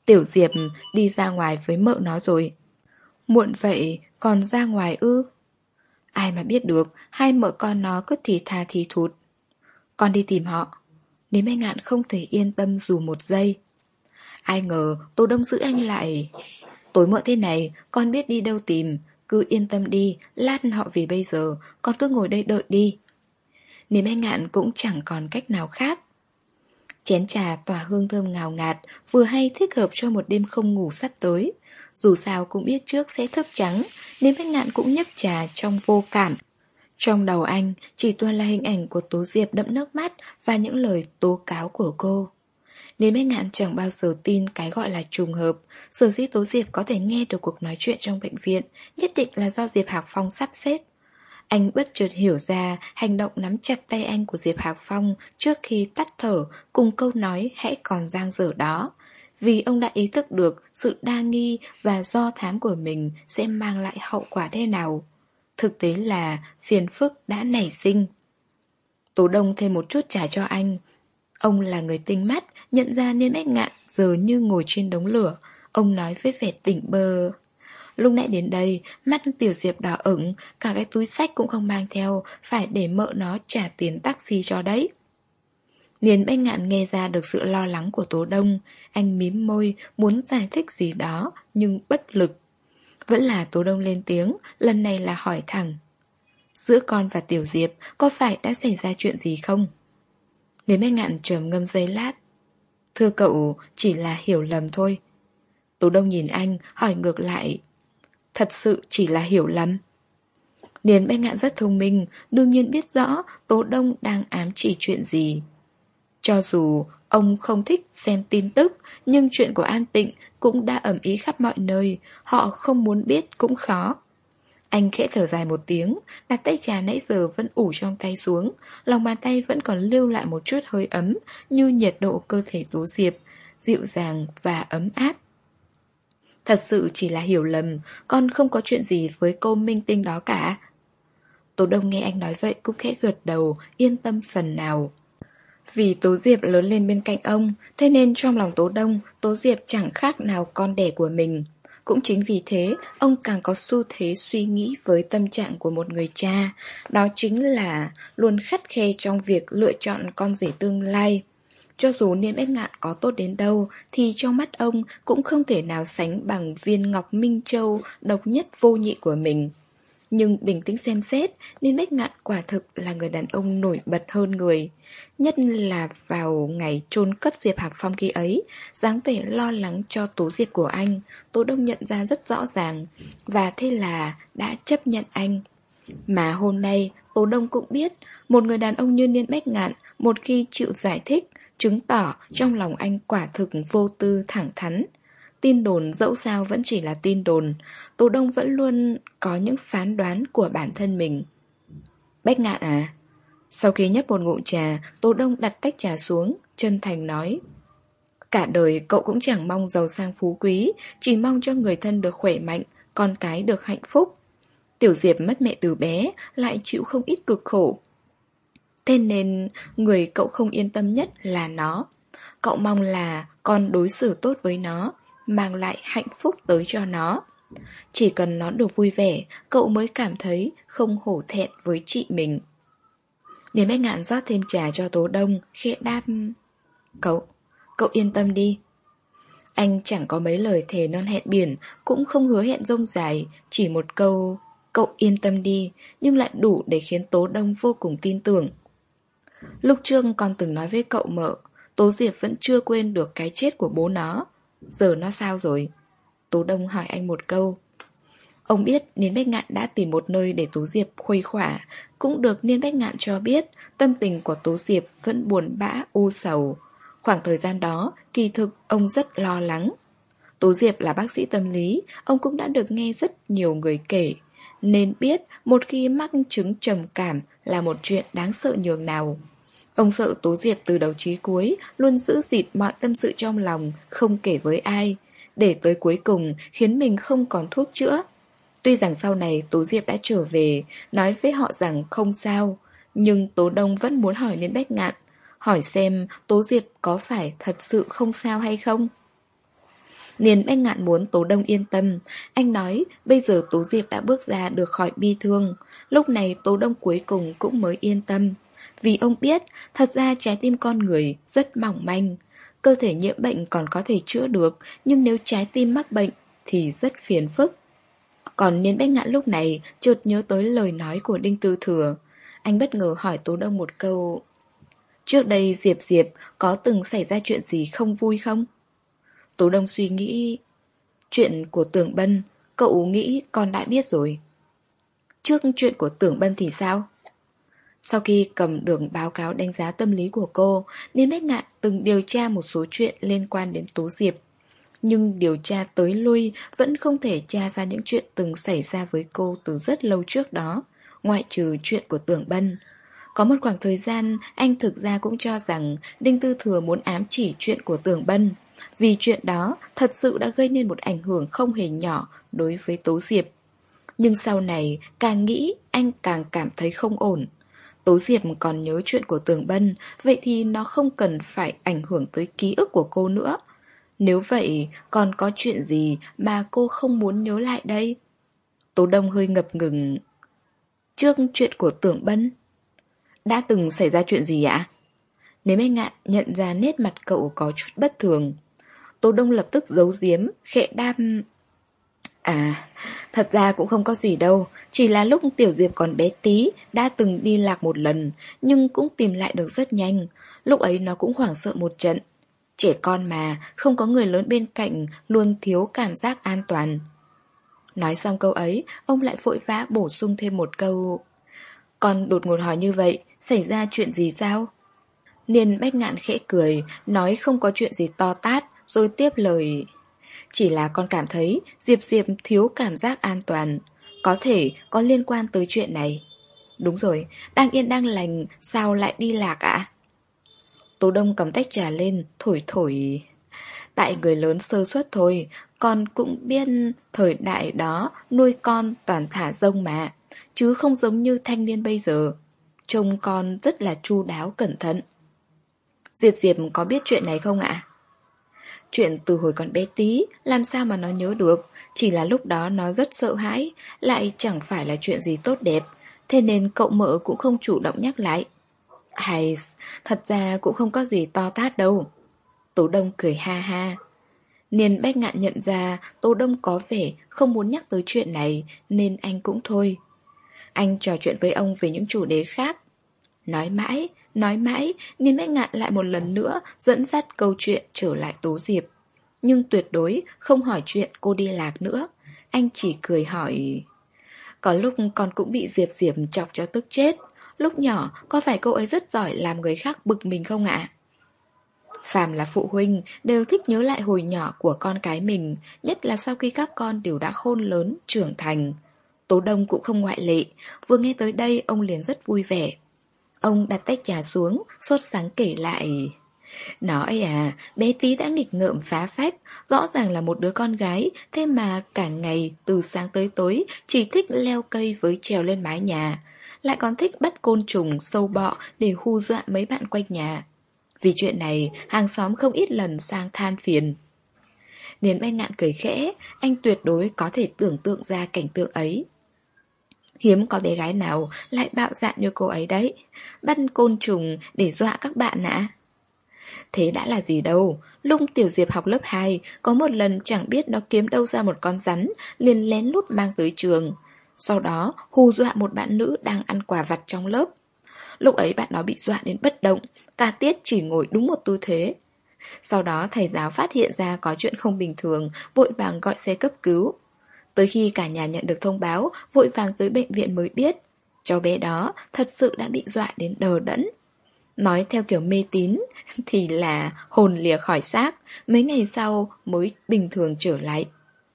[SPEAKER 1] Tiểu Diệp đi ra ngoài với mợ nó rồi. Muộn vậy còn ra ngoài ư? Ai mà biết được, hai mợ con nó cứ thì thà thì thụt. Con đi tìm họ. Nếu anh Ngạn không thể yên tâm dù một giây. Ai ngờ Tô Đông giữ anh lại. Tối muộn thế này, con biết đi đâu tìm. Cứ yên tâm đi, lát họ về bây giờ, con cứ ngồi đây đợi đi. Nếu anh Ngạn cũng chẳng còn cách nào khác. Chén trà tỏa hương thơm ngào ngạt, vừa hay thích hợp cho một đêm không ngủ sắp tới. Dù sao cũng biết trước sẽ thức trắng, nên Bách Ngạn cũng nhấp trà trong vô cảm. Trong đầu anh chỉ toàn là hình ảnh của Tố Diệp đẫm nước mắt và những lời tố cáo của cô. Nên Bách Ngạn chẳng bao giờ tin cái gọi là trùng hợp. Sở dĩ Tố Diệp có thể nghe được cuộc nói chuyện trong bệnh viện, nhất định là do Diệp Hạc Phong sắp xếp. Anh bất chợt hiểu ra hành động nắm chặt tay anh của Diệp Hạc Phong trước khi tắt thở cùng câu nói hãy còn dang dở đó. Vì ông đã ý thức được sự đa nghi và do thám của mình sẽ mang lại hậu quả thế nào. Thực tế là phiền phức đã nảy sinh. Tố Đông thêm một chút trà cho anh. Ông là người tinh mắt, nhận ra nên Bách Ngạn giờ như ngồi trên đống lửa. Ông nói với vẻ tỉnh bơ. Lúc nãy đến đây, mắt Tiểu Diệp đỏ ửng, cả cái túi xách cũng không mang theo, phải để mợ nó trả tiền taxi cho đấy. Liền Bách Ngạn nghe ra được sự lo lắng của Tố Đông. Anh mím môi, muốn giải thích gì đó, nhưng bất lực. Vẫn là Tố Đông lên tiếng, lần này là hỏi thẳng. Giữa con và Tiểu Diệp, có phải đã xảy ra chuyện gì không? Liền Bách Ngạn trầm ngâm giây lát. Thưa cậu, chỉ là hiểu lầm thôi. Tố Đông nhìn anh, hỏi ngược lại. Thật sự chỉ là hiểu lầm. Liền Bách Ngạn rất thông minh, đương nhiên biết rõ Tố Đông đang ám chỉ chuyện gì. Cho dù ông không thích xem tin tức, nhưng chuyện của An Tịnh cũng đã ầm ĩ khắp mọi nơi, họ không muốn biết cũng khó. Anh khẽ thở dài một tiếng, đặt tay trà nãy giờ vẫn ủ trong tay xuống, lòng bàn tay vẫn còn lưu lại một chút hơi ấm, như nhiệt độ cơ thể Tố Diệp, dịu dàng và ấm áp. Thật sự chỉ là hiểu lầm, con không có chuyện gì với cô minh tinh đó cả. Tố Đông nghe anh nói vậy cũng khẽ gật đầu, yên tâm phần nào. Vì Tố Diệp lớn lên bên cạnh ông, thế nên trong lòng Tố Đông, Tố Diệp chẳng khác nào con đẻ của mình. Cũng chính vì thế, ông càng có xu thế suy nghĩ với tâm trạng của một người cha. Đó chính là luôn khắt khe trong việc lựa chọn con rể tương lai. Cho dù Niên Bách Ngạn có tốt đến đâu, thì trong mắt ông cũng không thể nào sánh bằng viên ngọc Minh Châu độc nhất vô nhị của mình. Nhưng bình tĩnh xem xét, Niên Bách Ngạn quả thực là người đàn ông nổi bật hơn người. Nhất là vào ngày chôn cất Diệp Hạc Phong khi ấy, dáng vẻ lo lắng cho Tố Diệp của anh, Tố Đông nhận ra rất rõ ràng, và thế là đã chấp nhận anh. Mà hôm nay, Tố Đông cũng biết, một người đàn ông như Niên Bách Ngạn, một khi chịu giải thích, chứng tỏ trong lòng anh quả thực vô tư thẳng thắn. Tin đồn dẫu sao vẫn chỉ là tin đồn, Tố Đông vẫn luôn có những phán đoán của bản thân mình. Bách Ngạn à? Sau khi nhấp một ngụm trà, Tố Đông đặt tách trà xuống, chân thành nói. Cả đời cậu cũng chẳng mong giàu sang phú quý, chỉ mong cho người thân được khỏe mạnh, con cái được hạnh phúc. Tiểu Diệp mất mẹ từ bé, lại chịu không ít cực khổ. Thế nên, người cậu không yên tâm nhất là nó. Cậu mong là con đối xử tốt với nó, mang lại hạnh phúc tới cho nó. Chỉ cần nó được vui vẻ, cậu mới cảm thấy không hổ thẹn với chị mình. Niên Bách Ngạn rót thêm trà cho Tố Đông, khẽ đáp. Cậu, cậu yên tâm đi. Anh chẳng có mấy lời thề non hẹn biển, cũng không hứa hẹn dông dài, chỉ một câu, cậu yên tâm đi, nhưng lại đủ để khiến Tố Đông vô cùng tin tưởng. Lúc trước con từng nói với cậu mợ, Tố Diệp vẫn chưa quên được cái chết của bố nó. Giờ nó sao rồi? Tố Đông hỏi anh một câu. Ông biết Niên Bách Ngạn đã tìm một nơi để Tố Diệp khuây khỏa. Cũng được Niên Bách Ngạn cho biết tâm tình của Tố Diệp vẫn buồn bã u sầu. Khoảng thời gian đó, kỳ thực ông rất lo lắng. Tố Diệp là bác sĩ tâm lý, ông cũng đã được nghe rất nhiều người kể, nên biết một khi mắc chứng trầm cảm là một chuyện đáng sợ nhường nào. Ông sợ Tố Diệp từ đầu chí cuối luôn giữ dịt mọi tâm sự trong lòng, không kể với ai, để tới cuối cùng khiến mình không còn thuốc chữa. Tuy rằng sau này Tố Diệp đã trở về, nói với họ rằng không sao, nhưng Tố Đông vẫn muốn hỏi đến Bách Ngạn, hỏi xem Tố Diệp có phải thật sự không sao hay không. Niên Bách Ngạn muốn Tố Đông yên tâm. Anh nói bây giờ Tố Diệp đã bước ra được khỏi bi thương. Lúc này Tố Đông cuối cùng cũng mới yên tâm. Vì ông biết, thật ra trái tim con người rất mỏng manh. Cơ thể nhiễm bệnh còn có thể chữa được, nhưng nếu trái tim mắc bệnh thì rất phiền phức. Còn Niên Bách Ngạn lúc này chợt nhớ tới lời nói của Đinh Tư Thừa. Anh bất ngờ hỏi Tố Đông một câu: trước đây Diệp Diệp có từng xảy ra chuyện gì không vui không? Tố Đông suy nghĩ: chuyện của Tưởng Bân, cậu nghĩ con đã biết rồi. Trước chuyện của Tưởng Bân thì sao? Sau khi cầm được báo cáo đánh giá tâm lý của cô, Niên Bách Ngạn từng điều tra một số chuyện liên quan đến Tố Diệp. Nhưng điều tra tới lui vẫn không thể tra ra những chuyện từng xảy ra với cô từ rất lâu trước đó, ngoại trừ chuyện của Tưởng Bân. Có một khoảng thời gian, anh thực ra cũng cho rằng Đinh Tư Thừa muốn ám chỉ chuyện của Tưởng Bân, vì chuyện đó thật sự đã gây nên một ảnh hưởng không hề nhỏ đối với Tố Diệp. Nhưng sau này, càng nghĩ, anh càng cảm thấy không ổn. Tố Diệp còn nhớ chuyện của Tưởng Bân, vậy thì nó không cần phải ảnh hưởng tới ký ức của cô nữa. Nếu vậy, còn có chuyện gì mà cô không muốn nhớ lại đây? Tố Đông hơi ngập ngừng. Trước chuyện của Tưởng Bân, đã từng xảy ra chuyện gì ạ? Nếu Bách Ngạn nhận ra nét mặt cậu có chút bất thường. Tố Đông lập tức giấu giếm, khẽ đam. À, thật ra cũng không có gì đâu. Chỉ là lúc Tiểu Diệp còn bé tí, đã từng đi lạc một lần, nhưng cũng tìm lại được rất nhanh. Lúc ấy nó cũng hoảng sợ một trận. Trẻ con mà, không có người lớn bên cạnh, luôn thiếu cảm giác an toàn. Nói xong câu ấy, ông lại vội vã bổ sung thêm một câu. Con đột ngột hỏi như vậy, xảy ra chuyện gì sao? Niên Bách Ngạn khẽ cười, nói không có chuyện gì to tát, rồi tiếp lời. Chỉ là con cảm thấy Diệp Diệp thiếu cảm giác an toàn, có thể có liên quan tới chuyện này. Đúng rồi, đang yên đang lành, sao lại đi lạc ạ? Tố Đông cầm tách trà lên, thổi thổi. Tại người lớn sơ suất thôi, con cũng biết thời đại đó nuôi con toàn thả rông mà, chứ không giống như thanh niên bây giờ. Trông con rất là chu đáo cẩn thận. Diệp Diệp có biết chuyện này không ạ? Chuyện từ hồi còn bé tí, làm sao mà nó nhớ được. Chỉ là lúc đó nó rất sợ hãi, lại chẳng phải là chuyện gì tốt đẹp, thế nên cậu mợ cũng không chủ động nhắc lại. Hay, thật ra cũng không có gì to tát đâu. Tố Đông cười ha ha. Niên Bách Ngạn nhận ra Tố Đông có vẻ không muốn nhắc tới chuyện này, nên anh cũng thôi. Anh trò chuyện với ông về những chủ đề khác. Nói mãi, nói mãi, Niên Bách Ngạn lại một lần nữa dẫn dắt câu chuyện trở lại Tố Diệp. Nhưng tuyệt đối không hỏi chuyện cô đi lạc nữa. Anh chỉ cười hỏi. Có lúc con cũng bị Diệp Diệp chọc cho tức chết. Lúc nhỏ, có phải cô ấy rất giỏi làm người khác bực mình không ạ? Phàm là phụ huynh đều thích nhớ lại hồi nhỏ của con cái mình, nhất là sau khi các con đều đã khôn lớn, trưởng thành. Tố Đông cũng không ngoại lệ, vừa nghe tới đây ông liền rất vui vẻ. Ông đặt tách trà xuống, sốt sắng kể lại. Nói à, bé tí đã nghịch ngợm phá phách, rõ ràng là một đứa con gái, thế mà cả ngày từ sáng tới tối chỉ thích leo cây với trèo lên mái nhà, lại còn thích bắt côn trùng, sâu bọ để hù dọa mấy bạn quanh nhà. Vì chuyện này, hàng xóm không ít lần sang than phiền. Niên Bách Ngạn cười khẽ, anh tuyệt đối có thể tưởng tượng ra cảnh tượng ấy. Hiếm có bé gái nào lại bạo dạn như cô ấy đấy, bắt côn trùng để dọa các bạn ạ. Thế đã là gì đâu, lúc Tiểu Diệp học lớp hai, có một lần chẳng biết nó kiếm đâu ra một con rắn, liền lén lút mang tới trường. Sau đó hù dọa một bạn nữ đang ăn quà vặt trong lớp. Lúc ấy bạn nó bị dọa đến bất động, cả tiết chỉ ngồi đúng một tư thế. Sau đó thầy giáo phát hiện ra có chuyện không bình thường, vội vàng gọi xe cấp cứu. Tới khi cả nhà nhận được thông báo, vội vàng tới bệnh viện mới biết cháu bé đó thật sự đã bị dọa đến đờ đẫn. Nói theo kiểu mê tín thì là hồn lìa khỏi xác, mấy ngày sau mới bình thường trở lại.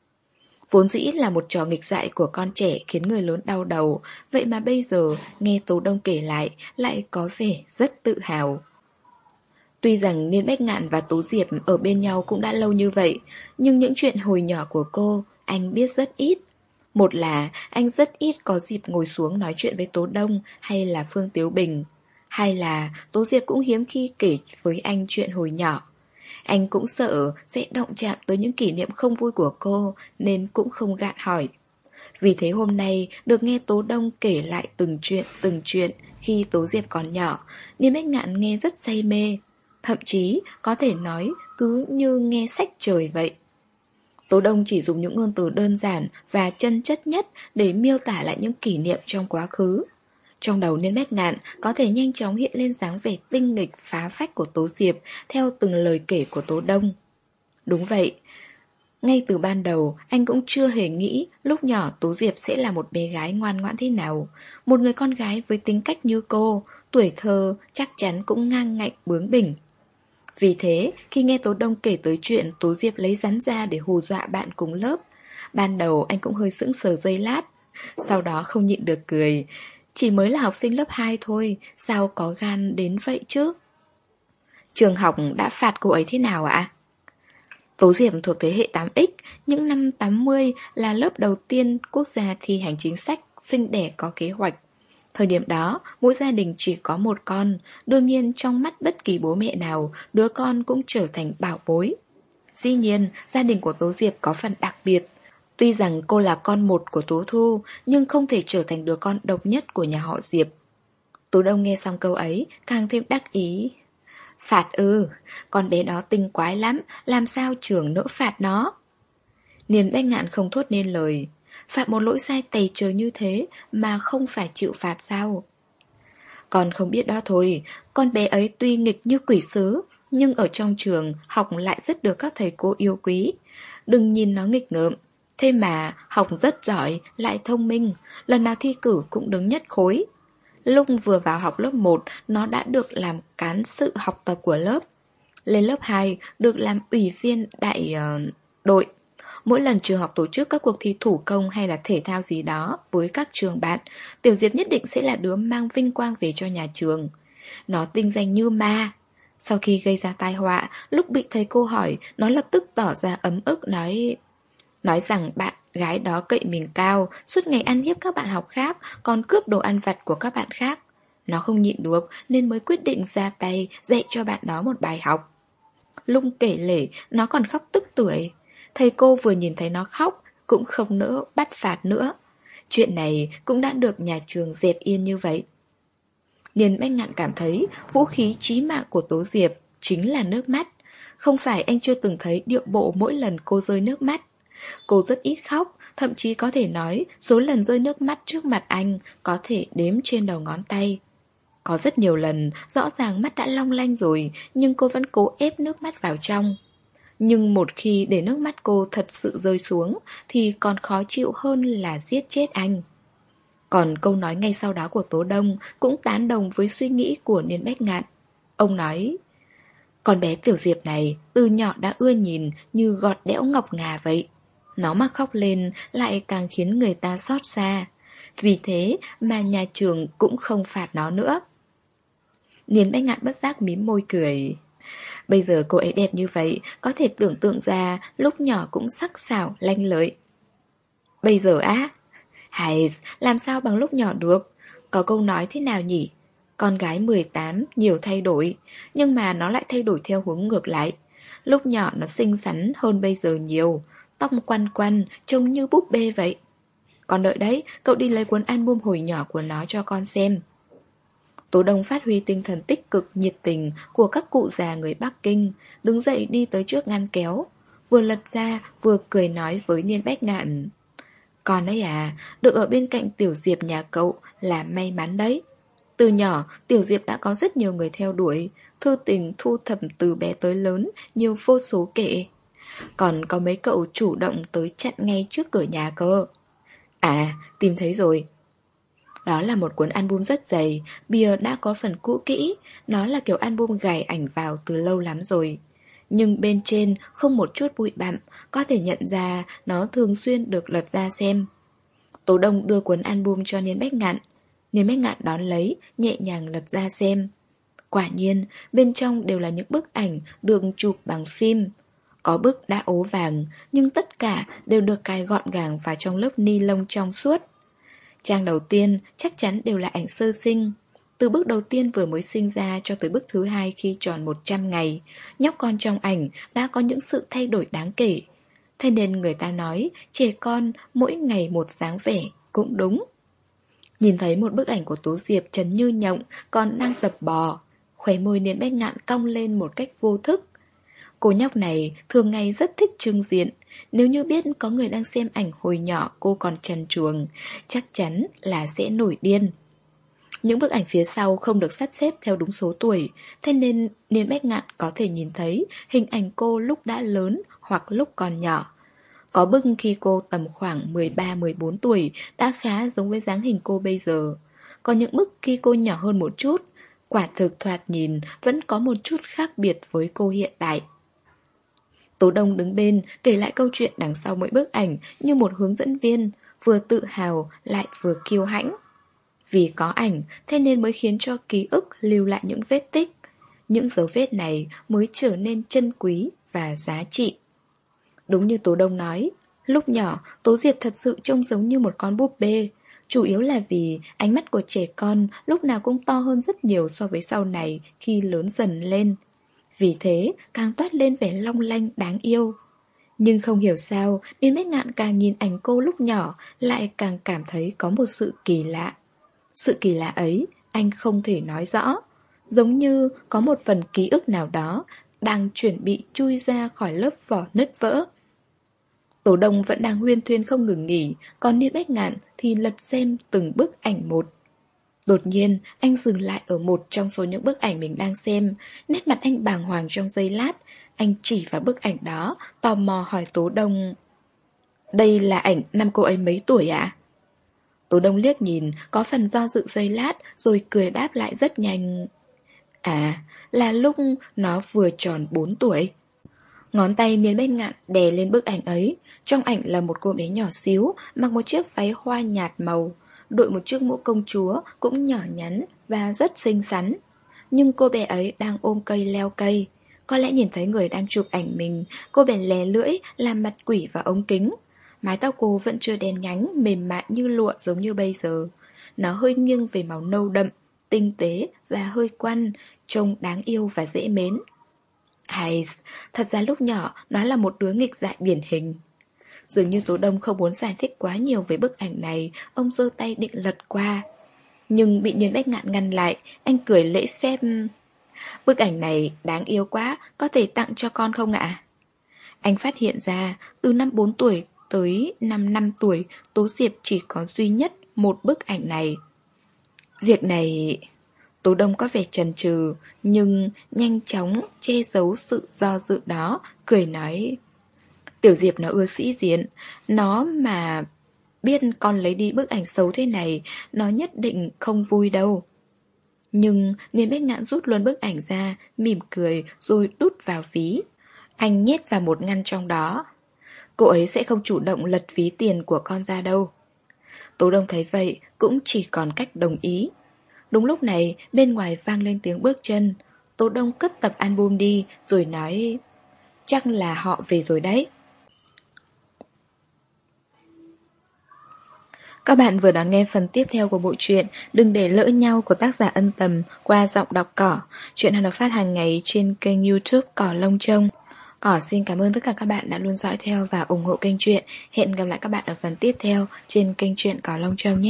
[SPEAKER 1] Vốn dĩ là một trò nghịch dại của con trẻ khiến người lớn đau đầu, vậy mà bây giờ nghe Tố Đông kể lại lại có vẻ rất tự hào. Tuy rằng Niên Bách Ngạn và Tố Diệp ở bên nhau cũng đã lâu như vậy, nhưng những chuyện hồi nhỏ của cô anh biết rất ít. Một là anh rất ít có dịp ngồi xuống nói chuyện với Tố Đông hay là Phương Tiếu Bình. Hai là Tố Diệp cũng hiếm khi kể với anh chuyện hồi nhỏ. Anh cũng sợ sẽ động chạm tới những kỷ niệm không vui của cô, nên cũng không gạn hỏi. Vì thế hôm nay được nghe Tố Đông kể lại từng chuyện từng chuyện khi Tố Diệp còn nhỏ, Niên Bách Ngạn nghe rất say mê. Thậm chí có thể nói cứ như nghe sách trời vậy. Tố Đông chỉ dùng những ngôn từ đơn giản và chân chất nhất để miêu tả lại những kỷ niệm trong quá khứ. Trong đầu Niên Bách Ngạn có thể nhanh chóng hiện lên dáng vẻ tinh nghịch phá phách của Tố Diệp theo từng lời kể của Tố Đông. Đúng vậy, ngay từ ban đầu anh cũng chưa hề nghĩ lúc nhỏ Tố Diệp sẽ là một bé gái ngoan ngoãn thế nào. Một người con gái với tính cách như cô, tuổi thơ chắc chắn cũng ngang ngạnh bướng bỉnh. Vì thế, khi nghe Tố Đông kể tới chuyện Tố Diệp lấy rắn ra để hù dọa bạn cùng lớp, ban đầu anh cũng hơi sững sờ giây lát. Sau đó không nhịn được cười. Chỉ mới là học sinh lớp hai thôi, sao có gan đến vậy chứ? Trường học đã phạt cô ấy thế nào ạ? Tố Diệp thuộc thế hệ tám ích, những năm tám mươi là lớp đầu tiên quốc gia thi hành chính sách sinh đẻ có kế hoạch. Thời điểm đó, mỗi gia đình chỉ có một con, đương nhiên trong mắt bất kỳ bố mẹ nào, đứa con cũng trở thành bảo bối. Dĩ nhiên, gia đình của Tố Diệp có phần đặc biệt. Tuy rằng cô là con một của Tố Thu, nhưng không thể trở thành đứa con độc nhất của nhà họ Diệp. Tố Đông nghe xong câu ấy, càng thêm đắc ý. Phạt ư, con bé đó tinh quái lắm, làm sao trường nỡ phạt nó? Niên Bách Ngạn không thốt nên lời. Phạm một lỗi sai tày trời như thế mà không phải chịu phạt sao? Con không biết đó thôi, con bé ấy tuy nghịch như quỷ sứ, nhưng ở trong trường học lại rất được các thầy cô yêu quý. Đừng nhìn nó nghịch ngợm, thế mà học rất giỏi, lại thông minh, lần nào thi cử cũng đứng nhất khối. Lúc vừa vào học lớp một, nó đã được làm cán sự học tập của lớp. Lên lớp hai, được làm ủy viên đại uh, đội. Mỗi lần trường học tổ chức các cuộc thi thủ công hay là thể thao gì đó với các trường bạn, Tiểu Diệp nhất định sẽ là đứa mang vinh quang về cho nhà trường. Nó tinh danh như ma. Sau khi gây ra tai họa, lúc bị thầy cô hỏi, nó lập tức tỏ ra ấm ức nói... Nói rằng bạn gái đó cậy mình cao, suốt ngày ăn hiếp các bạn học khác, còn cướp đồ ăn vặt của các bạn khác. Nó không nhịn được nên mới quyết định ra tay dạy cho bạn đó một bài học. Lúc kể lể, nó còn khóc tức tưởi. Thầy cô vừa nhìn thấy nó khóc cũng không nỡ bắt phạt nữa. Chuyện này cũng đã được nhà trường dẹp yên như vậy. Niên Bách Ngạn cảm thấy vũ khí chí mạng của Tố Diệp chính là nước mắt. Không phải anh chưa từng thấy điệu bộ mỗi lần cô rơi nước mắt. Cô rất ít khóc, thậm chí có thể nói số lần rơi nước mắt trước mặt anh có thể đếm trên đầu ngón tay. Có rất nhiều lần, rõ ràng mắt đã long lanh rồi, nhưng cô vẫn cố ép nước mắt vào trong. Nhưng một khi để nước mắt cô thật sự rơi xuống, thì còn khó chịu hơn là giết chết anh. Còn câu nói ngay sau đó của Tố Đông cũng tán đồng với suy nghĩ của Niên Bách Ngạn. Ông nói, con bé Tiểu Diệp này từ nhỏ đã ưa nhìn như gọt đẽo ngọc ngà vậy. Nó mà khóc lên lại càng khiến người ta xót xa. Vì thế mà nhà trường cũng không phạt nó nữa. Niên Bách Ngạn bất giác mím môi cười. Bây giờ cô ấy đẹp như vậy, có thể tưởng tượng ra lúc nhỏ cũng sắc sảo, lanh lợi. Bây giờ á? Hay, làm sao bằng lúc nhỏ được? Có câu nói thế nào nhỉ? Con gái mười tám nhiều thay đổi, nhưng mà nó lại thay đổi theo hướng ngược lại. Lúc nhỏ nó xinh xắn hơn bây giờ nhiều, tóc quăn quăn, trông như búp bê vậy. Con đợi đấy, cậu đi lấy cuốn album hồi nhỏ của nó cho con xem. Tố Đông phát huy tinh thần tích cực, nhiệt tình của các cụ già người Bắc Kinh, đứng dậy đi tới trước ngăn kéo, vừa lật ra vừa cười nói với Niên Bách Ngạn. Con ấy à, được ở bên cạnh Tiểu Diệp nhà cậu là may mắn đấy. Từ nhỏ, Tiểu Diệp đã có rất nhiều người theo đuổi, thư tình thu thập từ bé tới lớn, nhiều vô số kể. Còn có mấy cậu chủ động tới chặn ngay trước cửa nhà cơ. À, tìm thấy rồi. Đó là một cuốn album rất dày, bìa đã có phần cũ kỹ, nó là kiểu album gài ảnh vào từ lâu lắm rồi. Nhưng bên trên không một chút bụi bặm, có thể nhận ra nó thường xuyên được lật ra xem. Tố Đông đưa cuốn album cho Niên Bách Ngạn. Niên Bách Ngạn đón lấy, nhẹ nhàng lật ra xem. Quả nhiên, bên trong đều là những bức ảnh được chụp bằng phim. Có bức đã ố vàng, nhưng tất cả đều được cài gọn gàng vào trong lớp ni lông trong suốt. Trang đầu tiên chắc chắn đều là ảnh sơ sinh. Từ bước đầu tiên vừa mới sinh ra cho tới bước thứ hai khi tròn một trăm ngày, nhóc con trong ảnh đã có những sự thay đổi đáng kể. Thế nên người ta nói trẻ con mỗi ngày một dáng vẻ cũng đúng. Nhìn thấy một bức ảnh của Tố Diệp trần như nhộng còn đang tập bò, khóe môi Niên Bách Ngạn cong lên một cách vô thức. Cô nhóc này thường ngày rất thích trưng diện. Nếu như biết có người đang xem ảnh hồi nhỏ cô còn trần truồng, chắc chắn là sẽ nổi điên. Những bức ảnh phía sau không được sắp xếp theo đúng số tuổi, thế nên Niên Bách Ngạn có thể nhìn thấy hình ảnh cô lúc đã lớn hoặc lúc còn nhỏ. Có bức khi cô tầm khoảng mười ba mười bốn tuổi đã khá giống với dáng hình cô bây giờ. Còn những bức khi cô nhỏ hơn một chút, quả thực thoạt nhìn vẫn có một chút khác biệt với cô hiện tại. Tố Đông đứng bên kể lại câu chuyện đằng sau mỗi bức ảnh như một hướng dẫn viên, vừa tự hào lại vừa kiêu hãnh. Vì có ảnh, thế nên mới khiến cho ký ức lưu lại những vết tích. Những dấu vết này mới trở nên chân quý và giá trị. Đúng như Tố Đông nói, lúc nhỏ Tố Diệp thật sự trông giống như một con búp bê. Chủ yếu là vì ánh mắt của trẻ con lúc nào cũng to hơn rất nhiều so với sau này khi lớn dần lên. Vì thế càng toát lên vẻ long lanh đáng yêu. Nhưng không hiểu sao Niên Bách Ngạn càng nhìn ảnh cô lúc nhỏ lại càng cảm thấy có một sự kỳ lạ. Sự kỳ lạ ấy anh không thể nói rõ. Giống như có một phần ký ức nào đó đang chuẩn bị chui ra khỏi lớp vỏ nứt vỡ. Tố Đông vẫn đang huyên thuyên không ngừng nghỉ, còn Niên Bách Ngạn thì lật xem từng bức ảnh một. Đột nhiên, anh dừng lại ở một trong số những bức ảnh mình đang xem. Nét mặt anh bàng hoàng trong giây lát. Anh chỉ vào bức ảnh đó, tò mò hỏi Tố Đông: "Đây là ảnh năm cô ấy mấy tuổi ạ?" Tố Đông liếc nhìn, có phần do dự giây lát, rồi cười đáp lại rất nhanh: "À, là lúc nó vừa tròn bốn tuổi." Ngón tay Niên Bách Ngạn đè lên bức ảnh ấy. Trong ảnh là một cô bé nhỏ xíu, mặc một chiếc váy hoa nhạt màu, đội một chiếc mũ công chúa cũng nhỏ nhắn và rất xinh xắn. Nhưng cô bé ấy đang ôm cây leo cây. Có lẽ nhìn thấy người đang chụp ảnh mình, cô bèn lè lưỡi làm mặt quỷ vào ống kính. Mái tóc cô vẫn chưa đen nhánh, mềm mại như lụa giống như bây giờ. Nó hơi nghiêng về màu nâu đậm, tinh tế và hơi quăn, trông đáng yêu và dễ mến. Hay, thật ra lúc nhỏ nó là một đứa nghịch dại điển hình. Dường như Tố Đông không muốn giải thích quá nhiều về bức ảnh này, ông giơ tay định lật qua. Nhưng bị Niên Bách Ngạn ngăn lại, anh cười lễ phép: "Bức ảnh này đáng yêu quá, có thể tặng cho con không ạ?" Anh phát hiện ra, từ năm bốn tuổi tới năm năm tuổi, Tố Diệp chỉ có duy nhất một bức ảnh này. Việc này... Tố Đông có vẻ chần chừ, nhưng nhanh chóng che giấu sự do dự đó, cười nói: "Tiểu Diệp nó ưa sĩ diện, nó mà biết con lấy đi bức ảnh xấu thế này, nó nhất định không vui đâu." Nhưng Niên Bách Ngạn rút luôn bức ảnh ra, mỉm cười rồi đút vào ví. Anh nhét vào một ngăn trong đó. "Cô ấy sẽ không chủ động lật ví tiền của con ra đâu." Tố Đông thấy vậy cũng chỉ còn cách đồng ý. Đúng lúc này bên ngoài vang lên tiếng bước chân. Tố Đông cất tập album đi rồi nói: "Chắc là họ về rồi đấy." Các bạn vừa đón nghe phần tiếp theo của bộ truyện Đừng để lỡ nhau của tác giả Ân Tầm qua giọng đọc Cỏ. Chuyện này được phát hàng ngày trên kênh YouTube Cỏ Lông Trông. Cỏ xin cảm ơn tất cả các bạn đã luôn dõi theo và ủng hộ kênh truyện. Hẹn gặp lại các bạn ở phần tiếp theo trên kênh truyện Cỏ Lông Trông nhé.